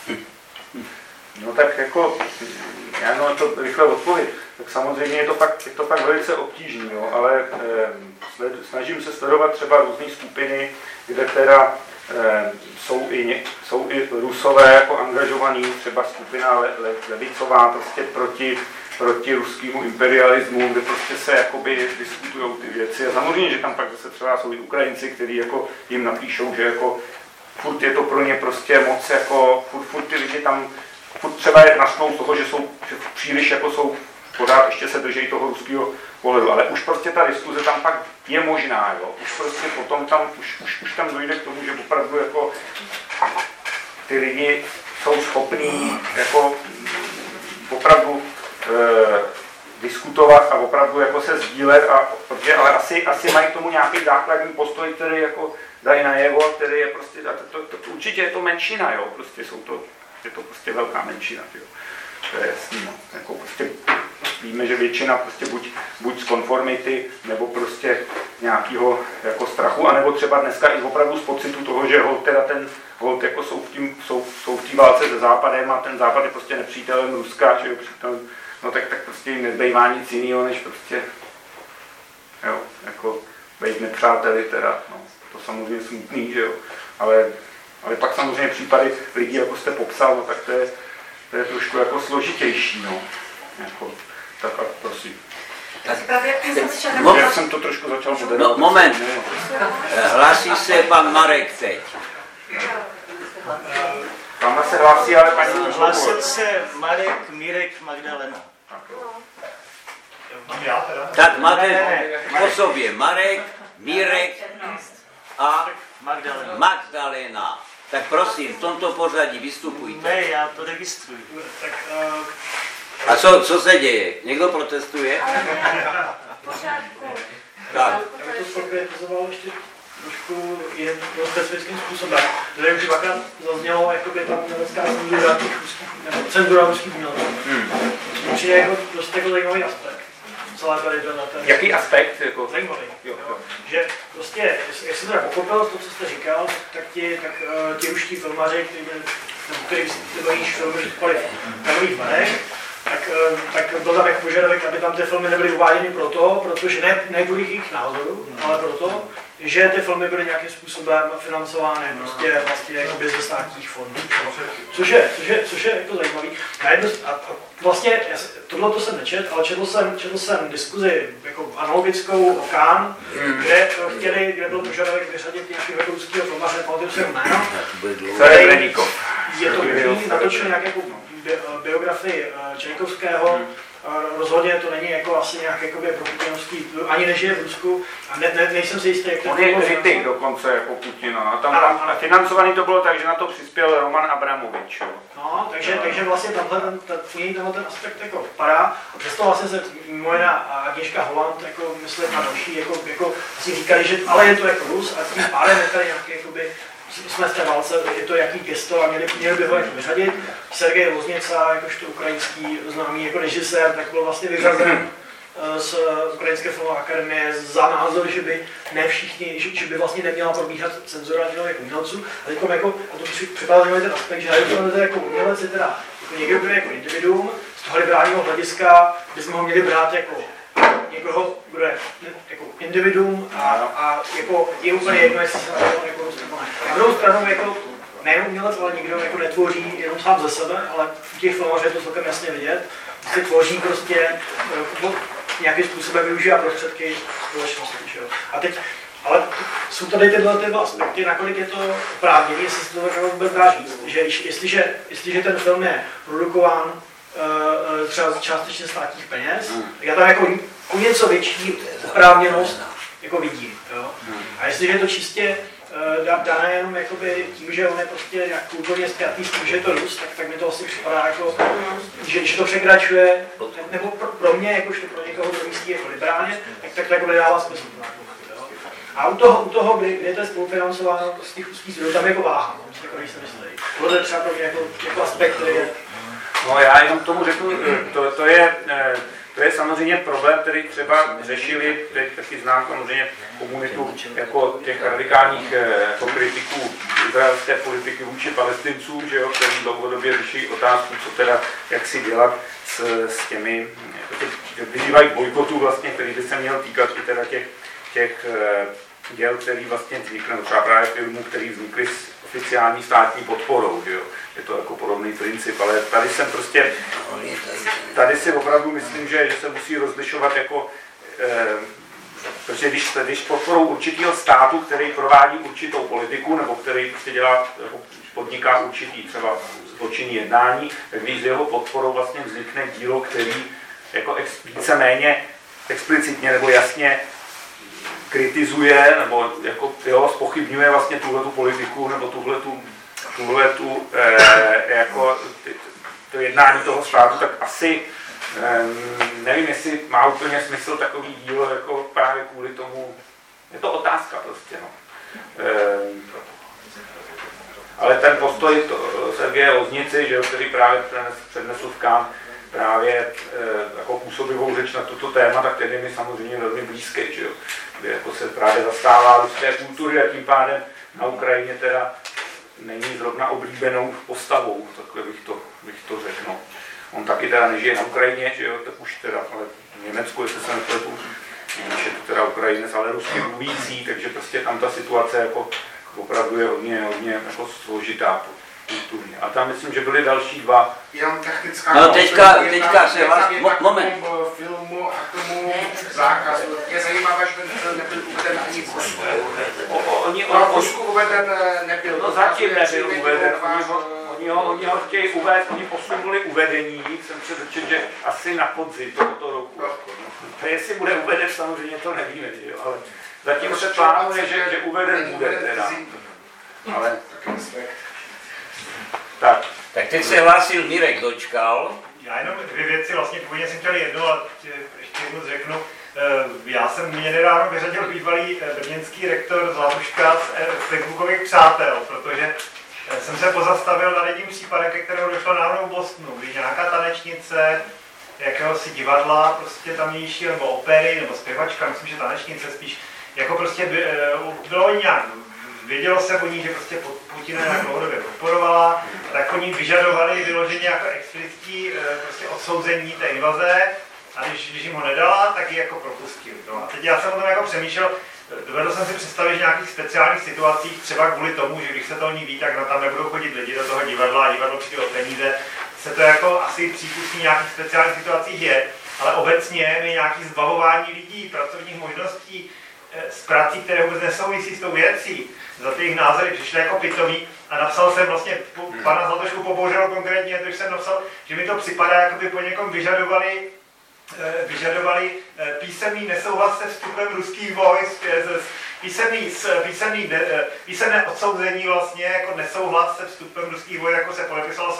No tak jako, já na to rychle odpověď, tak samozřejmě je to pak velice obtížné, ale snažím se sledovat třeba různé skupiny, kde teda jsou i Rusové jako angažovaní, třeba skupina levicová prostě proti ruskému imperialismu, kde prostě se jakoby diskutujou ty věci. A samozřejmě, že tam pak zase třeba jsou i Ukrajinci, kteří jako jim napíšou, že jako furt je to pro ně prostě moc jako, furt ty lidi tam, furt třeba je našnou z toho, že příliš jako jsou, pořád ještě se drží toho ruského pohledu, ale už prostě ta diskuze tam pak je možná, jo. Už prostě potom tam, už tam dojde k tomu, že opravdu jako ty lidi jsou schopní jako opravdu diskutovat a opravdu jako se sdílet, ale asi mají k tomu nějaký základní postoj, který jako dají najevo, který je prostě, určitě je to menšina, jo, prostě je to prostě velká menšina, jo. To je jasný, no. Jako prostě víme, že většina prostě buď z konformity, nebo prostě nějakého jako strachu, anebo třeba dneska i opravdu z pocitu toho, že holt jako jsou v té válce se Západem a ten Západ je prostě nepřítelem Ruska, že jo, no tak prostě jim nezbývá nic jiného, než prostě, jo, jako být nepřáteli teda, no, to samozřejmě smutný, že jo, ale pak samozřejmě případy lidí, jako jste popsal, no tak to je trošku jako složitější, no, jako, tak a prosím. Já jsem to trošku začal moderovat. No, moment, hlásí se pan Marek teď. Tamhle se hlásí, ale paní... Hlásil se Marek, Mirek, Magdalena. Tak máte po sobě Marek, Mirek a Magdalena. Tak prosím, v tomto pořadí vystupujte. Ne, já to registruji. A co se děje? Někdo protestuje? Pořádku. Tak. Já bych to zkonkretizoval ještě trošku jen specifickým způsobem. Protože už dvakrát zaznělo, jakoby tam německá cenzura ruských umělců. Což je jako dost jako zajímavý aspekt. Celá tady ten... Jaký aspekt? Jako... Zajímavý. Jo. Že prostě, jestli to pochopil, to, co jste říkal, tak ti ruští filmaři, kteří již filmy říkali v Karlových Varech, tak byl tam jako požadavek, aby tam ty filmy nebyly uváděny protože ne kvůli jejich názoru, ale proto, že ty filmy byly nějakým způsobem financovány prostě vlastně jako ze státních fondů. Což je jako zajímavý. A vlastně tohle jsem nečet, ale četl jsem diskuzi jako analogickou o Cannes, kde byl požadavek vyřadit nějakého ruského filmaře, nepamatuju si jméno. Je to natočil nějak jako biografii Čajkovského. Rozhodně to není jako asi nějak pro putinovský, ani nežije v Rusku a nejsem si jistý, jak to on je kritik dokonce jako Putina. A tam financovaný to bylo tak, že na to přispěl Roman Abramovič. No, takže vlastně tenhle ten aspekt jako padá. A přesto vlastně se moje Agnieszka Holland jako myslím a další jako si říkali, že ale je to jako Rus a tím pádem je tady nějaký jakoby jsme z té válce, je to jaký gesto a měli by ho jako vyřadit. Sergej Loznica, jakožto ukrajinský známý jako režisér, tak byl vlastně vyřazen z Ukrajinské filmové akademie za názor, že by ne všichni, že by vlastně neměla probíhat cenzura těch umělců. A teď jako, a to připadá ten aspekt, že to jako umělec je teda jako někdo, kdo je jako individuum, z toho liberálního hlediska bychom ho měli brát jako někoho, kdo je jako individuum a jako je úplně jedno, jestli se na to jako rozpokojí. Na druhou stranu jako nejenom umělec, ale nikdo jako netvoří jenom sám ze sebe, ale v těch filmech je to celkem jasně vidět. Prostě tvoří prostě nějakým způsobem využívá prostředky společnosti. A teď, ale jsou tady tyhle aspekty, nakolik je to oprávněné, jestli se to tak vůbec dá říct, že jestliže ten film je produkován třeba částečně státních peněz, tak já tam jako o něco větší oprávněnost jako vidím. Jo? A jestliže je to čistě dané jenom jakoby tím, že on je prostě nějak kulturně spjatý s tím, že je to Rus, tak mi to asi připadá jako, že to překračuje, nebo pro mě, jakožto pro někoho, kdo myslí jako liberálně, tak to jako nedává smysl. A u toho kdy je to spolufinancováno z těch úzkých zdrojů, tam jako váha, jako nejsem myslí. Tohle je třeba pro mě jako aspekt, který je... No já jenom tomu řeknu, to je samozřejmě problém, který třeba řešili, teď taky znám samozřejmě komunitu jako těch radikálních jako kritiků izraelské politiky vůči Palestincům, že jo, kteří dlouhodobě řeší otázku, co teda, jak si dělat s těmi, vyzývají k bojkotu vlastně, který by se měl týkat i teda těch děl, který vlastně vznikly, třeba právě filmů, který vznikly s oficiální státní podporou, že jo. Je to jako podobný princip, ale tady si opravdu myslím, že se musí rozlišovat jako, protože když podporou určitého státu, který provádí určitou politiku, nebo který prostě podniká určitý třeba zločinný jednání, tak když z jeho podporou vlastně vznikne dílo, který jako víceméně explicitně nebo jasně kritizuje, nebo jako zpochybňuje vlastně tuhletu politiku, nebo tuhletu jako to jednání toho státu, tak asi nevím, jestli má úplně smysl takový dílo, jako právě kvůli tomu, je to otázka prostě, no. Ale ten postoj Sergeje Loznici, že jo, který právě přednesl v Cannes právě jako působivou řeč na toto téma, tak tedy mi samozřejmě velmi blízké, že jo, kde jako se právě zastává ruské kultury a tím pádem na Ukrajině teda není zrovna oblíbenou postavou, takhle bych to řekl. No. On taky teda nežije na Ukrajině, že jo, tak už teda, ale v Německu, jestli se nepletu, je to teda Ukrajinec, ale rusky mluvící, takže prostě tam ta situace jako opravdu je hodně jako složitá kulturně. A tam myslím, že byly další dva. Jenom technická. No teďka se vás, moment. Filmu a k tomu zákazu. Je zajímavé, že ten film nebyl uveden ani v Rusku. Uveden nebyl. No zatím nebyl uveden. Oni ho chtějí uvést, oni posunuli uvedení, jsem přesvědčen, že asi na podzim tohoto roku. A jestli bude uveden, samozřejmě to nevíme, jo, ale zatím se plánuje, že uveden bude teda. Ale tak teď se hlásil Mirek Dočkal. Já jenom dvě věci, vlastně původně jsem chtěl jednu, a ještě jednu řeknu. Já jsem mě nedávno vyřadil bývalý brněnský rektor Zlatuška z Facebookových přátel, protože jsem se pozastavil nad jedním případem, ke kterému došlo náhodou v Bostonu, kdy nějaká tanečnice jakéhosi divadla, prostě tamnější, nebo opery, nebo zpěvačka, myslím, že tanečnice spíš, jako prostě bylo nějak, vědělo se o ní, že prostě Putina nějak dlouhodobě podporovala, tak oni vyžadovali vyloženě jako explicitní prostě odsouzení té invaze, a když jim ho nedala, tak ji jako propustil. No a teď já jsem o tom jako přemýšlel, dovedl jsem si představit, že v nějakých speciálních situacích, třeba kvůli tomu, že když se to ní ví, tak tam nebudou chodit lidi do toho divadla a divadlo přijde o peníze, se to jako asi přípustný v nějakých speciálních situacích je, ale obecně mi nějaký zbavování lidí, pracovních možností, s prací, které vůbec nesouvisí s tou věcí, za ty jejich názory přišly jako pitový a napsal jsem vlastně, pana Zlatošku pobouřil konkrétně, protože jsem napsal, že mi to připadá, jako by po někom vyžadovali písemný nesouhlas se vstupem ruských vojsk, písemné odsouzení vlastně, jako nesouhlas se vstupem ruských vojsk, jako se podepisal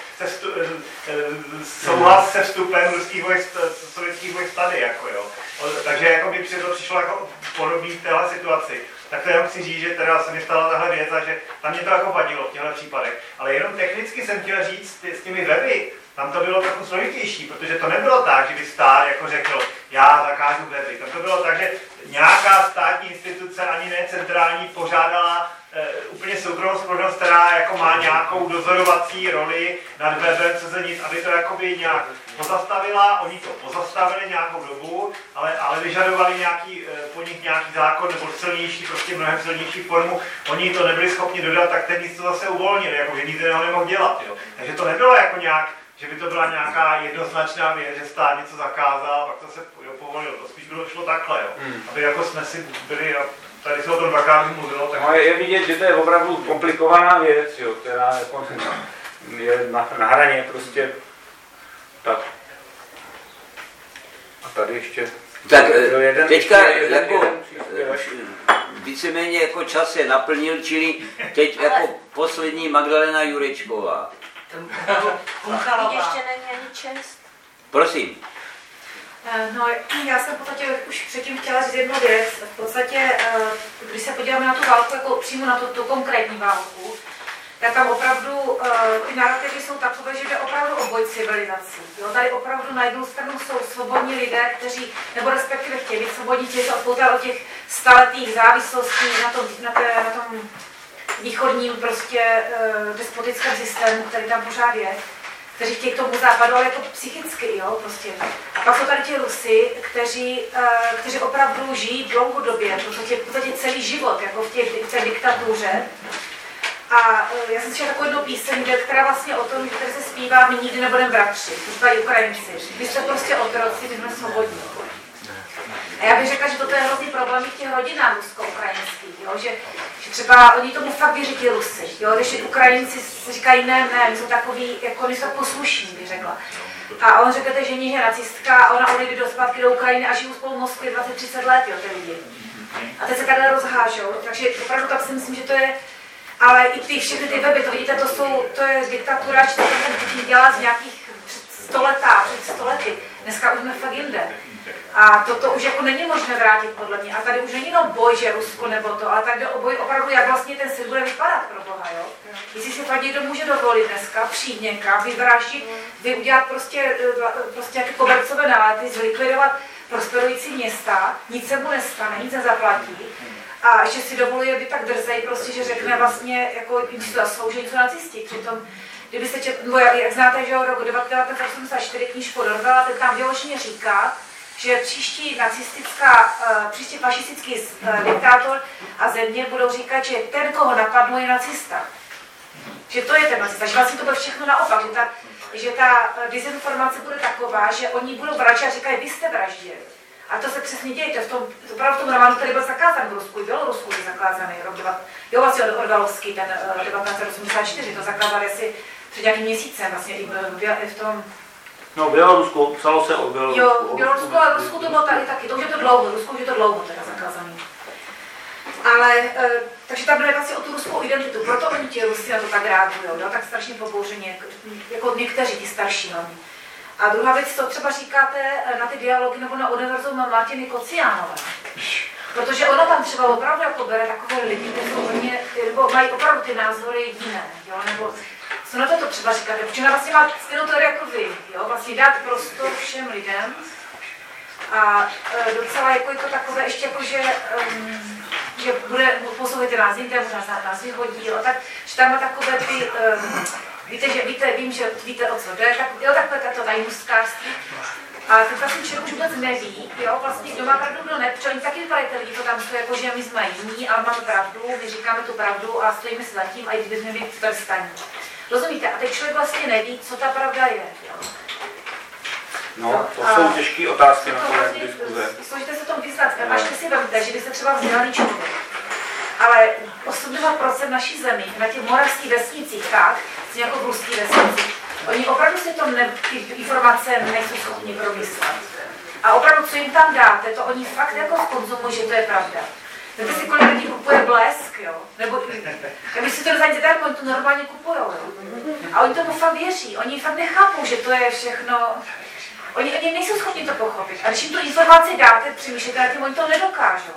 souhlas se vstupem ruských vojsk, sovětských vojsk tady, jako jo. Takže jako by přišlo jako podobný v téhle situaci. Tak to jenom chci říct, že teda se mi stala tahle věc a že tam mě to jako vadilo v těchto případech. Ale jenom technicky jsem chtěl říct s těmi weby, tam to bylo trochu složitější, protože to nebylo tak, že by stát jako řekl, já zakážu weby. Tam to bylo tak, že nějaká státní instituce, ani ne centrální, požádala úplně soukromou společnost, která jako má nějakou dozorovací roli nad webem, co se nic, aby to jakoby nějak pozastavila. Oni to pozastavili nějakou dobu, ale vyžadovali po nich nějaký zákon nebo silnější, prostě mnohem silnější formu. Oni to nebyli schopni dodat, tak ten nic to zase uvolnili, jako že nic jiného nemohl dělat. Jo. Takže to nebylo jako nějak, že by to byla nějaká jednoznačná věc, že stát něco zakázal, pak to se povolilo. To spíš šlo takhle, jo. Aby jako jsme si byli, tady se o tom dvakrát mluvilo. Tak... No, je vidět, že to je opravdu komplikovaná věc, jo, která jako je na hraně prostě. Tak. A tady ještě... Tak teďka jako víceméně jako čas se naplnil, čili teď jako poslední Magdalena Jurečková. Ještě není ani čest. Prosím. No, já jsem v podstatě už předtím chtěla říct jednu věc. V podstatě, když se podíváme na tu válku, jako přímo na tu konkrétní válku, tak tam opravdu ty narrativy jsou takové, že jde opravdu o boj civilizací. Jo? Tady opravdu na jednu stranu jsou svobodní lidé, kteří, nebo respektive chtějí být svobodní, chtějí se odpoutat od těch staletých závislostí na tom východním prostě despotickém systému, který tam pořád je, kteří chtějí k tomu západu, ale jako psychicky, jo, prostě. A pak jsou tady ti Rusy, kteří opravdu žijí dlouhodobě, v podstatě celý život, jako v té diktatuře. A já jsem slyšela takovou jednu píseň, která vlastně o tom, které se zpívá, my nikdy nebudeme bratři, zpívají Ukrajinci. Vy jste prostě otroci, my jsme svobodní. A já bych řekla, že toto je hrozný problém v těch rodinách rusko-ukrajinských, jo? Že třeba oni tomu fakt věří ti Rusy, jo? Když Ukrajinci říkají ne, my jsou takový, jako my jsou poslušní, bych řekla. A on řekl té ženě, že je nacistka a ona odejde zpátky do Ukrajiny a žijou spolu v Moskvě 20-30 let, jo, ty lidi. A teď se takhle rozhážou, takže opravdu tak si myslím, že to je. Ale i všechny ty weby, to vidíte, to je diktatura, že to ten Putin dělá z nějakých před 100 lety. Dneska už jsme fakt jinde. A toto už jako není možné vrátit podle mě. A tady už není jenom boj, že Rusko nebo to, ale tady jde o boj opravdu, jak vlastně ten svět bude vypadat pro Boha, jo? Jestli si fakt někdo může dovolit dneska přijít někam, vyvraždit, udělat prostě jako kobercové náléty, zlikvidovat prosperující města, nic se mu nestane, nic nezaplatí. A ještě si dovoluje být tak drzej, prostě, že řekne vlastně, jako jim si to zaslouží, něco nacisti. Přitom, kdybyste jak znáte, že rok 1984 knížku Orwella, ten tam vyloženě říká, že příští fašistický diktátor a země budou říkat, že ten, koho napadnou, je nacista. Že to je ten nacista, že vlastně to bude všechno naopak, že ta dezinformace bude taková, že oni budou vraždit a říkají, vy jste vraždili. A to se přesně děje, opravdu v tom románu, který byl zakázán v Rusku, i v Bělorusku byl zakázaný, jo, vlastně Orwellovský, ten 1984, to zakázali asi před nějakým měsícem, vlastně i v tom... No, v Bělorusku, psalo se o Bělorusku. Jo, v Bělorusku a Rusku to bylo tady taky, to už je to dlouho, v Rusku už je to dlouho teda zakázaný. Ale, takže tam jde vlastně o tu ruskou identitu, proto oni ti Rusy na to tak reagují, no, tak strašně pobouřeně, jako někteří ti starší hlavně. A druhá věc, to třeba říkáte na ty dialogy nebo na univerzum Martiny Kociánové. Protože ono tam třeba opravdu jako bere takové lidi, kteří hodně, nebo mají opravdu ty názory jiné, jo, nebo co na to třeba říkáte, protože ona vlastně má stejnou teorii jako vy, jo, vlastně dát prostor všem lidem a docela jako je to takové ještě jako, že bude poslouchat nás jinde, možná nás vyhodí, jo, tak, že tam má takové ty, vím, že víte, o co jde, tak, jo, takové to tajnůstkářství. A teď vlastně člověk už vůbec neví, jo, vlastně kdo má pravdu, kdo ne, protože oni taky vypadají ty lidi, to tam stojí jako, že my jsme jiní, ale máme pravdu, my říkáme tu pravdu a stojíme si za tím a i kdybychom byli trestaní. Rozumíte? A teď člověk vlastně neví, co ta pravda je, jo. No, to jsou těžké otázky na vlastně diskuze. Složité se tomu vyznat, až si vezmete, že byste třeba vzdělaný člověk. Ale 80% naší zemí, na těch moravských vesnicích, tak, jako v ruských vesnicích, oni opravdu si ty informace nejsou schopni promyslet. A opravdu, co jim tam dáte, to oni fakt jako konzumují, že to je pravda. Víte si, kolik lidí kupuje Blesk, jo? Nebo, když si to dostanete zadarmo, oni to normálně kupují, jo? A oni tomu fakt věří, oni fakt nechápou, že to je všechno... Oni nejsou schopni to pochopit. A když jim tu informaci dáte, přemýšlíte nad tím, oni to nedokážou.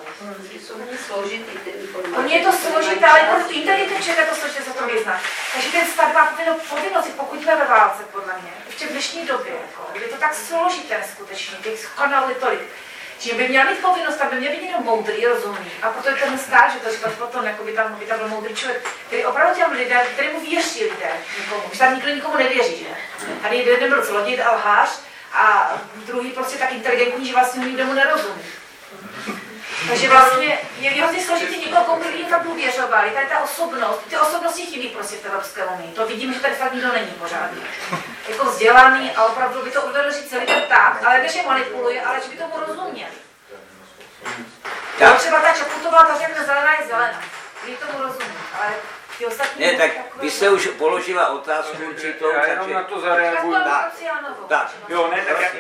Oni je to složité, ale pro inteligentní člověka to složité se to vyznat. Takže ten stát má povinnosti, pokud jsme ve válce, podle mě, ještě v dnešní době, jako, kdy je to tak složité skutečně, těch kanálů je tolik, že by měl mít povinnost, aby měl být jenom moudrý, rozumný. A proto je ten stát, že to říkat potom, jako by tam byl moudrý člověk, který opravdu těm lidem, kterému věří lidé, někomu, že tam nikdo nikomu nevěří, že? Tady jeden byl zloděj a lhář, a druhý prostě tak inteligentní, že vlastně nikdo mu nerozumí. Takže vlastně je hrozně složitě někoho, komu lidi fakt důvěřovali. Tady ta osobnost, ty osobnosti chybí prostě v Evropské unii. To vidím, že tady fakt nikdo není pořádný. Jako vzdělaný a opravdu by to uvedl říct celý ten tak, ale ne, že manipuluje, ale že by tomu rozuměli. Třeba ta Čaputová, ta řekne zelená je zelená. Lidi tomu rozumí, ale ty ostatní... Ne, tak vy jste už položila otázku určitou, já jenom na to zareaguju. Tak. Jo, ne, tak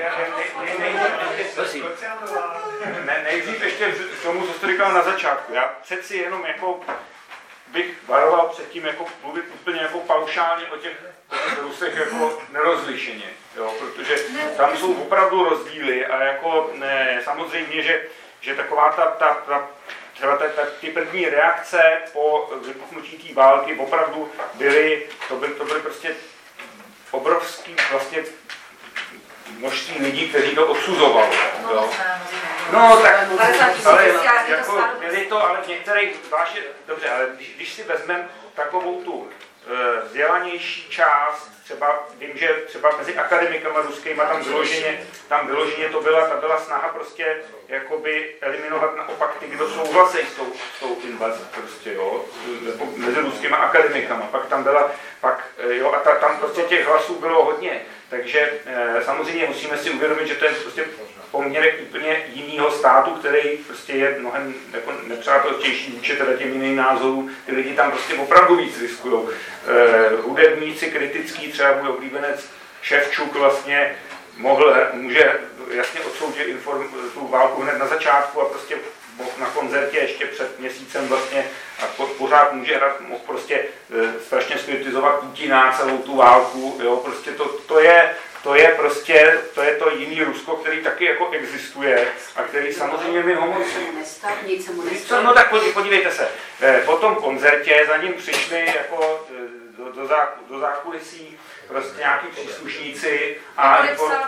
nejdřív ještě k tomu, co jste říkal na začátku. Já přeci jenom jako bych varoval před tím jako mluvit úplně jako paušálně o těch Rusech jako nerozlišeně, jo, protože tam jsou opravdu rozdíly a jako samozřejmě, že taková třeba ty první reakce po vypuknutí té války opravdu to byly prostě obrovský vlastně množství lidí, kteří to odsuzovali. No tak, ale jako byly to, ale v některých, zvláště, dobře, ale když si vezmeme takovou tu vzdělanější část, třeba vím, že třeba mezi akademikama ruskýma tam vyloženě to byla snaha prostě jakoby eliminovat naopak ty, kdo souhlasí s tou invazí prostě, jo, mezi ruskýma akademikama, pak tam byla, jo, a tam prostě těch hlasů bylo hodně, takže samozřejmě musíme si uvědomit, že to je prostě poměrek úplně jinýho státu, který prostě je mnohem jako nepřátelštější vůči teda těm jiným názorům, ty lidi tam prostě opravdu víc riskujou. Hudebníci, kritický, třeba můj oblíbenec Ševčuk vlastně může jasně odsoudit tu válku hned na začátku a prostě na koncertě ještě před měsícem vlastně a pořád může hrát, mohl prostě strašně skritizovat Putina celou tu válku, jo, prostě to to je to jiný Rusko, který taky jako existuje a který samozřejmě my ho no tak podívejte se, po tom koncertě za ním přišli jako do zákulisí prostě nějaký příslušníci a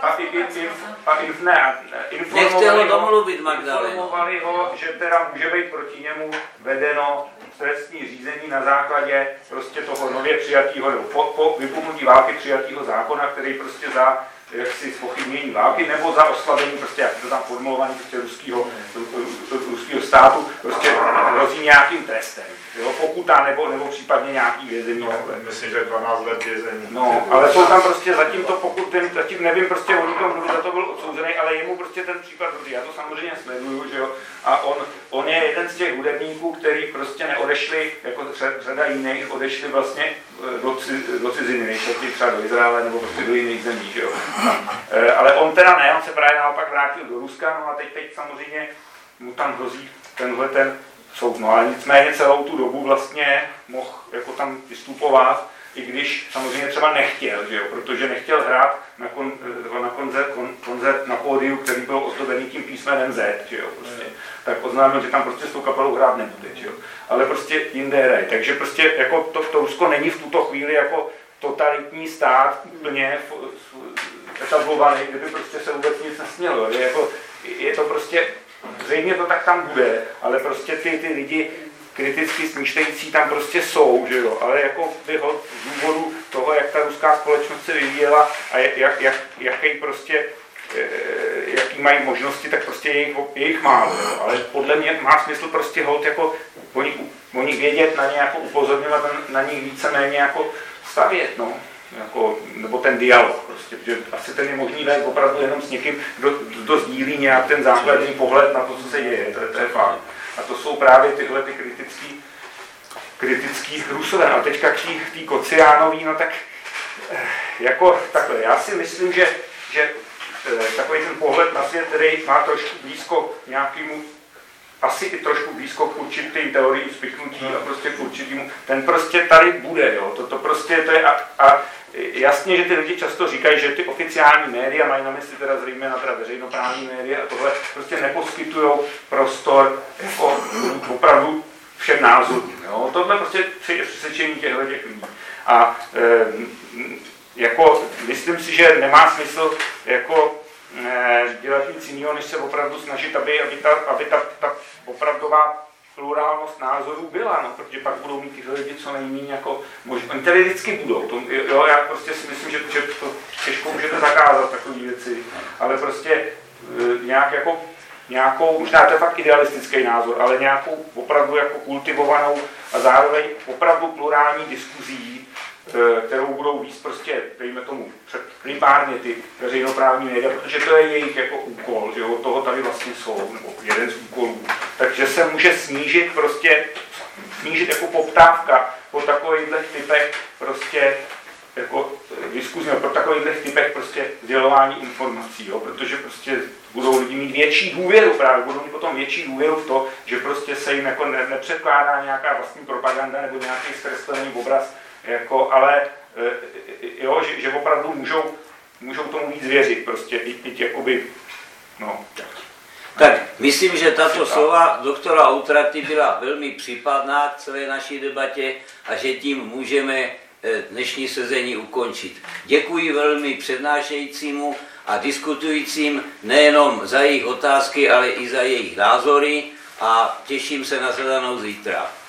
informovali ho, že teda může být proti němu vedeno trestní řízení na základě prostě toho nově přijatého, nebo po vypuknutí války přijatého zákona, který prostě za jaksi zpochybnění války nebo za oslabení, prostě jak to tam formulovaný prostě ruského státu, prostě hrozí nějakým trestem. Jo, pokuta nebo případně nějaký vězení. No, myslím, že 12 let vězení. No, ale jsou tam prostě zatím to, pokud zatím nevím prostě o nikom, kdo by za to byl odsouzený, ale jemu prostě ten případ hrozí. Já to samozřejmě sleduju, že jo. A on je jeden z těch hudebníků, který prostě neodešli, jako řada jiných, odešli vlastně do ciziny, nejčastěji třeba do Izraele nebo prostě do jiných zemí, že jo. Ale on teda ne, on se právě naopak vrátil do Ruska, no a teď samozřejmě mu tam hrozí ten soud. No ale nicméně celou tu dobu vlastně mohl jako tam vystupovat, i když samozřejmě třeba nechtěl, že jo, protože nechtěl hrát na koncert na pódiu, který byl ozdobený tím písmenem Z, že jo, prostě. Tak oznámil, že tam prostě s tou kapelou hrát nebude, že jo. Ale prostě jinde hraje. Takže prostě jako to Rusko není v tuto chvíli jako totalitní stát úplně etablovaný, kde by prostě se vůbec nic nesmělo. Je to prostě, zřejmě to tak tam bude, ale prostě ty lidi kriticky smýšlející tam prostě jsou, že jo, ale jako z důvodu toho, jak ta ruská společnost se vyvíjela a jaký mají možnosti, tak prostě je jich málo, jo. Ale podle mě má smysl prostě holt jako o nich vědět, na ně jako upozorňovat, na nich víceméně jako stavět, no. Jako, nebo ten dialog prostě, že asi ten je možný vést opravdu jenom s někým, kdo sdílí nějak ten základní pohled na to, co se děje, to je fakt. A to jsou právě tyhle ty kritický Rusové. A teďka k té Kociánový, no tak jako takhle, já si myslím, že takový ten pohled na svět, který má trošku blízko nějakému, asi i trošku blízko k určitým teoriím spiknutí a prostě k určitýmu, ten prostě tady bude, jo, to prostě to je a jasně, že ty lidi často říkají, že ty oficiální média, mají na mysli teda zřejmě na veřejnoprávní média a tohle prostě neposkytují prostor jako opravdu všem názorům, jo, tohle prostě je přesvědčení těchto lidí. A jako myslím si, že nemá smysl jako dělat nic jiného, než se opravdu snažit, aby ta opravdová plurálnost názorů byla, no, protože pak budou mít tyhle lidi co nejméně jako možná. Oni tady vždycky budou, jo, já prostě si myslím, že to těžko můžete zakázat takové věci, ale prostě nějakou, možná to je fakt idealistický názor, ale nějakou opravdu jako kultivovanou a zároveň opravdu plurální diskuzí, kterou budou víc prostě, dejme tomu, primárně ty veřejnoprávní média, protože to je jejich jako úkol, že od toho tady vlastně jsou, nebo jeden z úkolů. Takže se může snížit jako poptávka po takovýchhle typech prostě jako diskuzí, po takovýchhle typech prostě sdělování informací, jo, protože prostě budou lidi mít větší důvěru právě, budou mít potom větší důvěru v to, že prostě se jim jako nepředkládá nějaká vlastní propaganda nebo nějaký zkreslený obraz, jako, ale jo, že opravdu můžou tomu víc věřit, prostě i jakoby, no. Tak myslím, že tato slova doktora Outraty byla velmi případná k celé naší debatě a že tím můžeme dnešní sezení ukončit. Děkuji velmi přednášejícímu a diskutujícím nejenom za jejich otázky, ale i za jejich názory a těším se na shledanou zítra.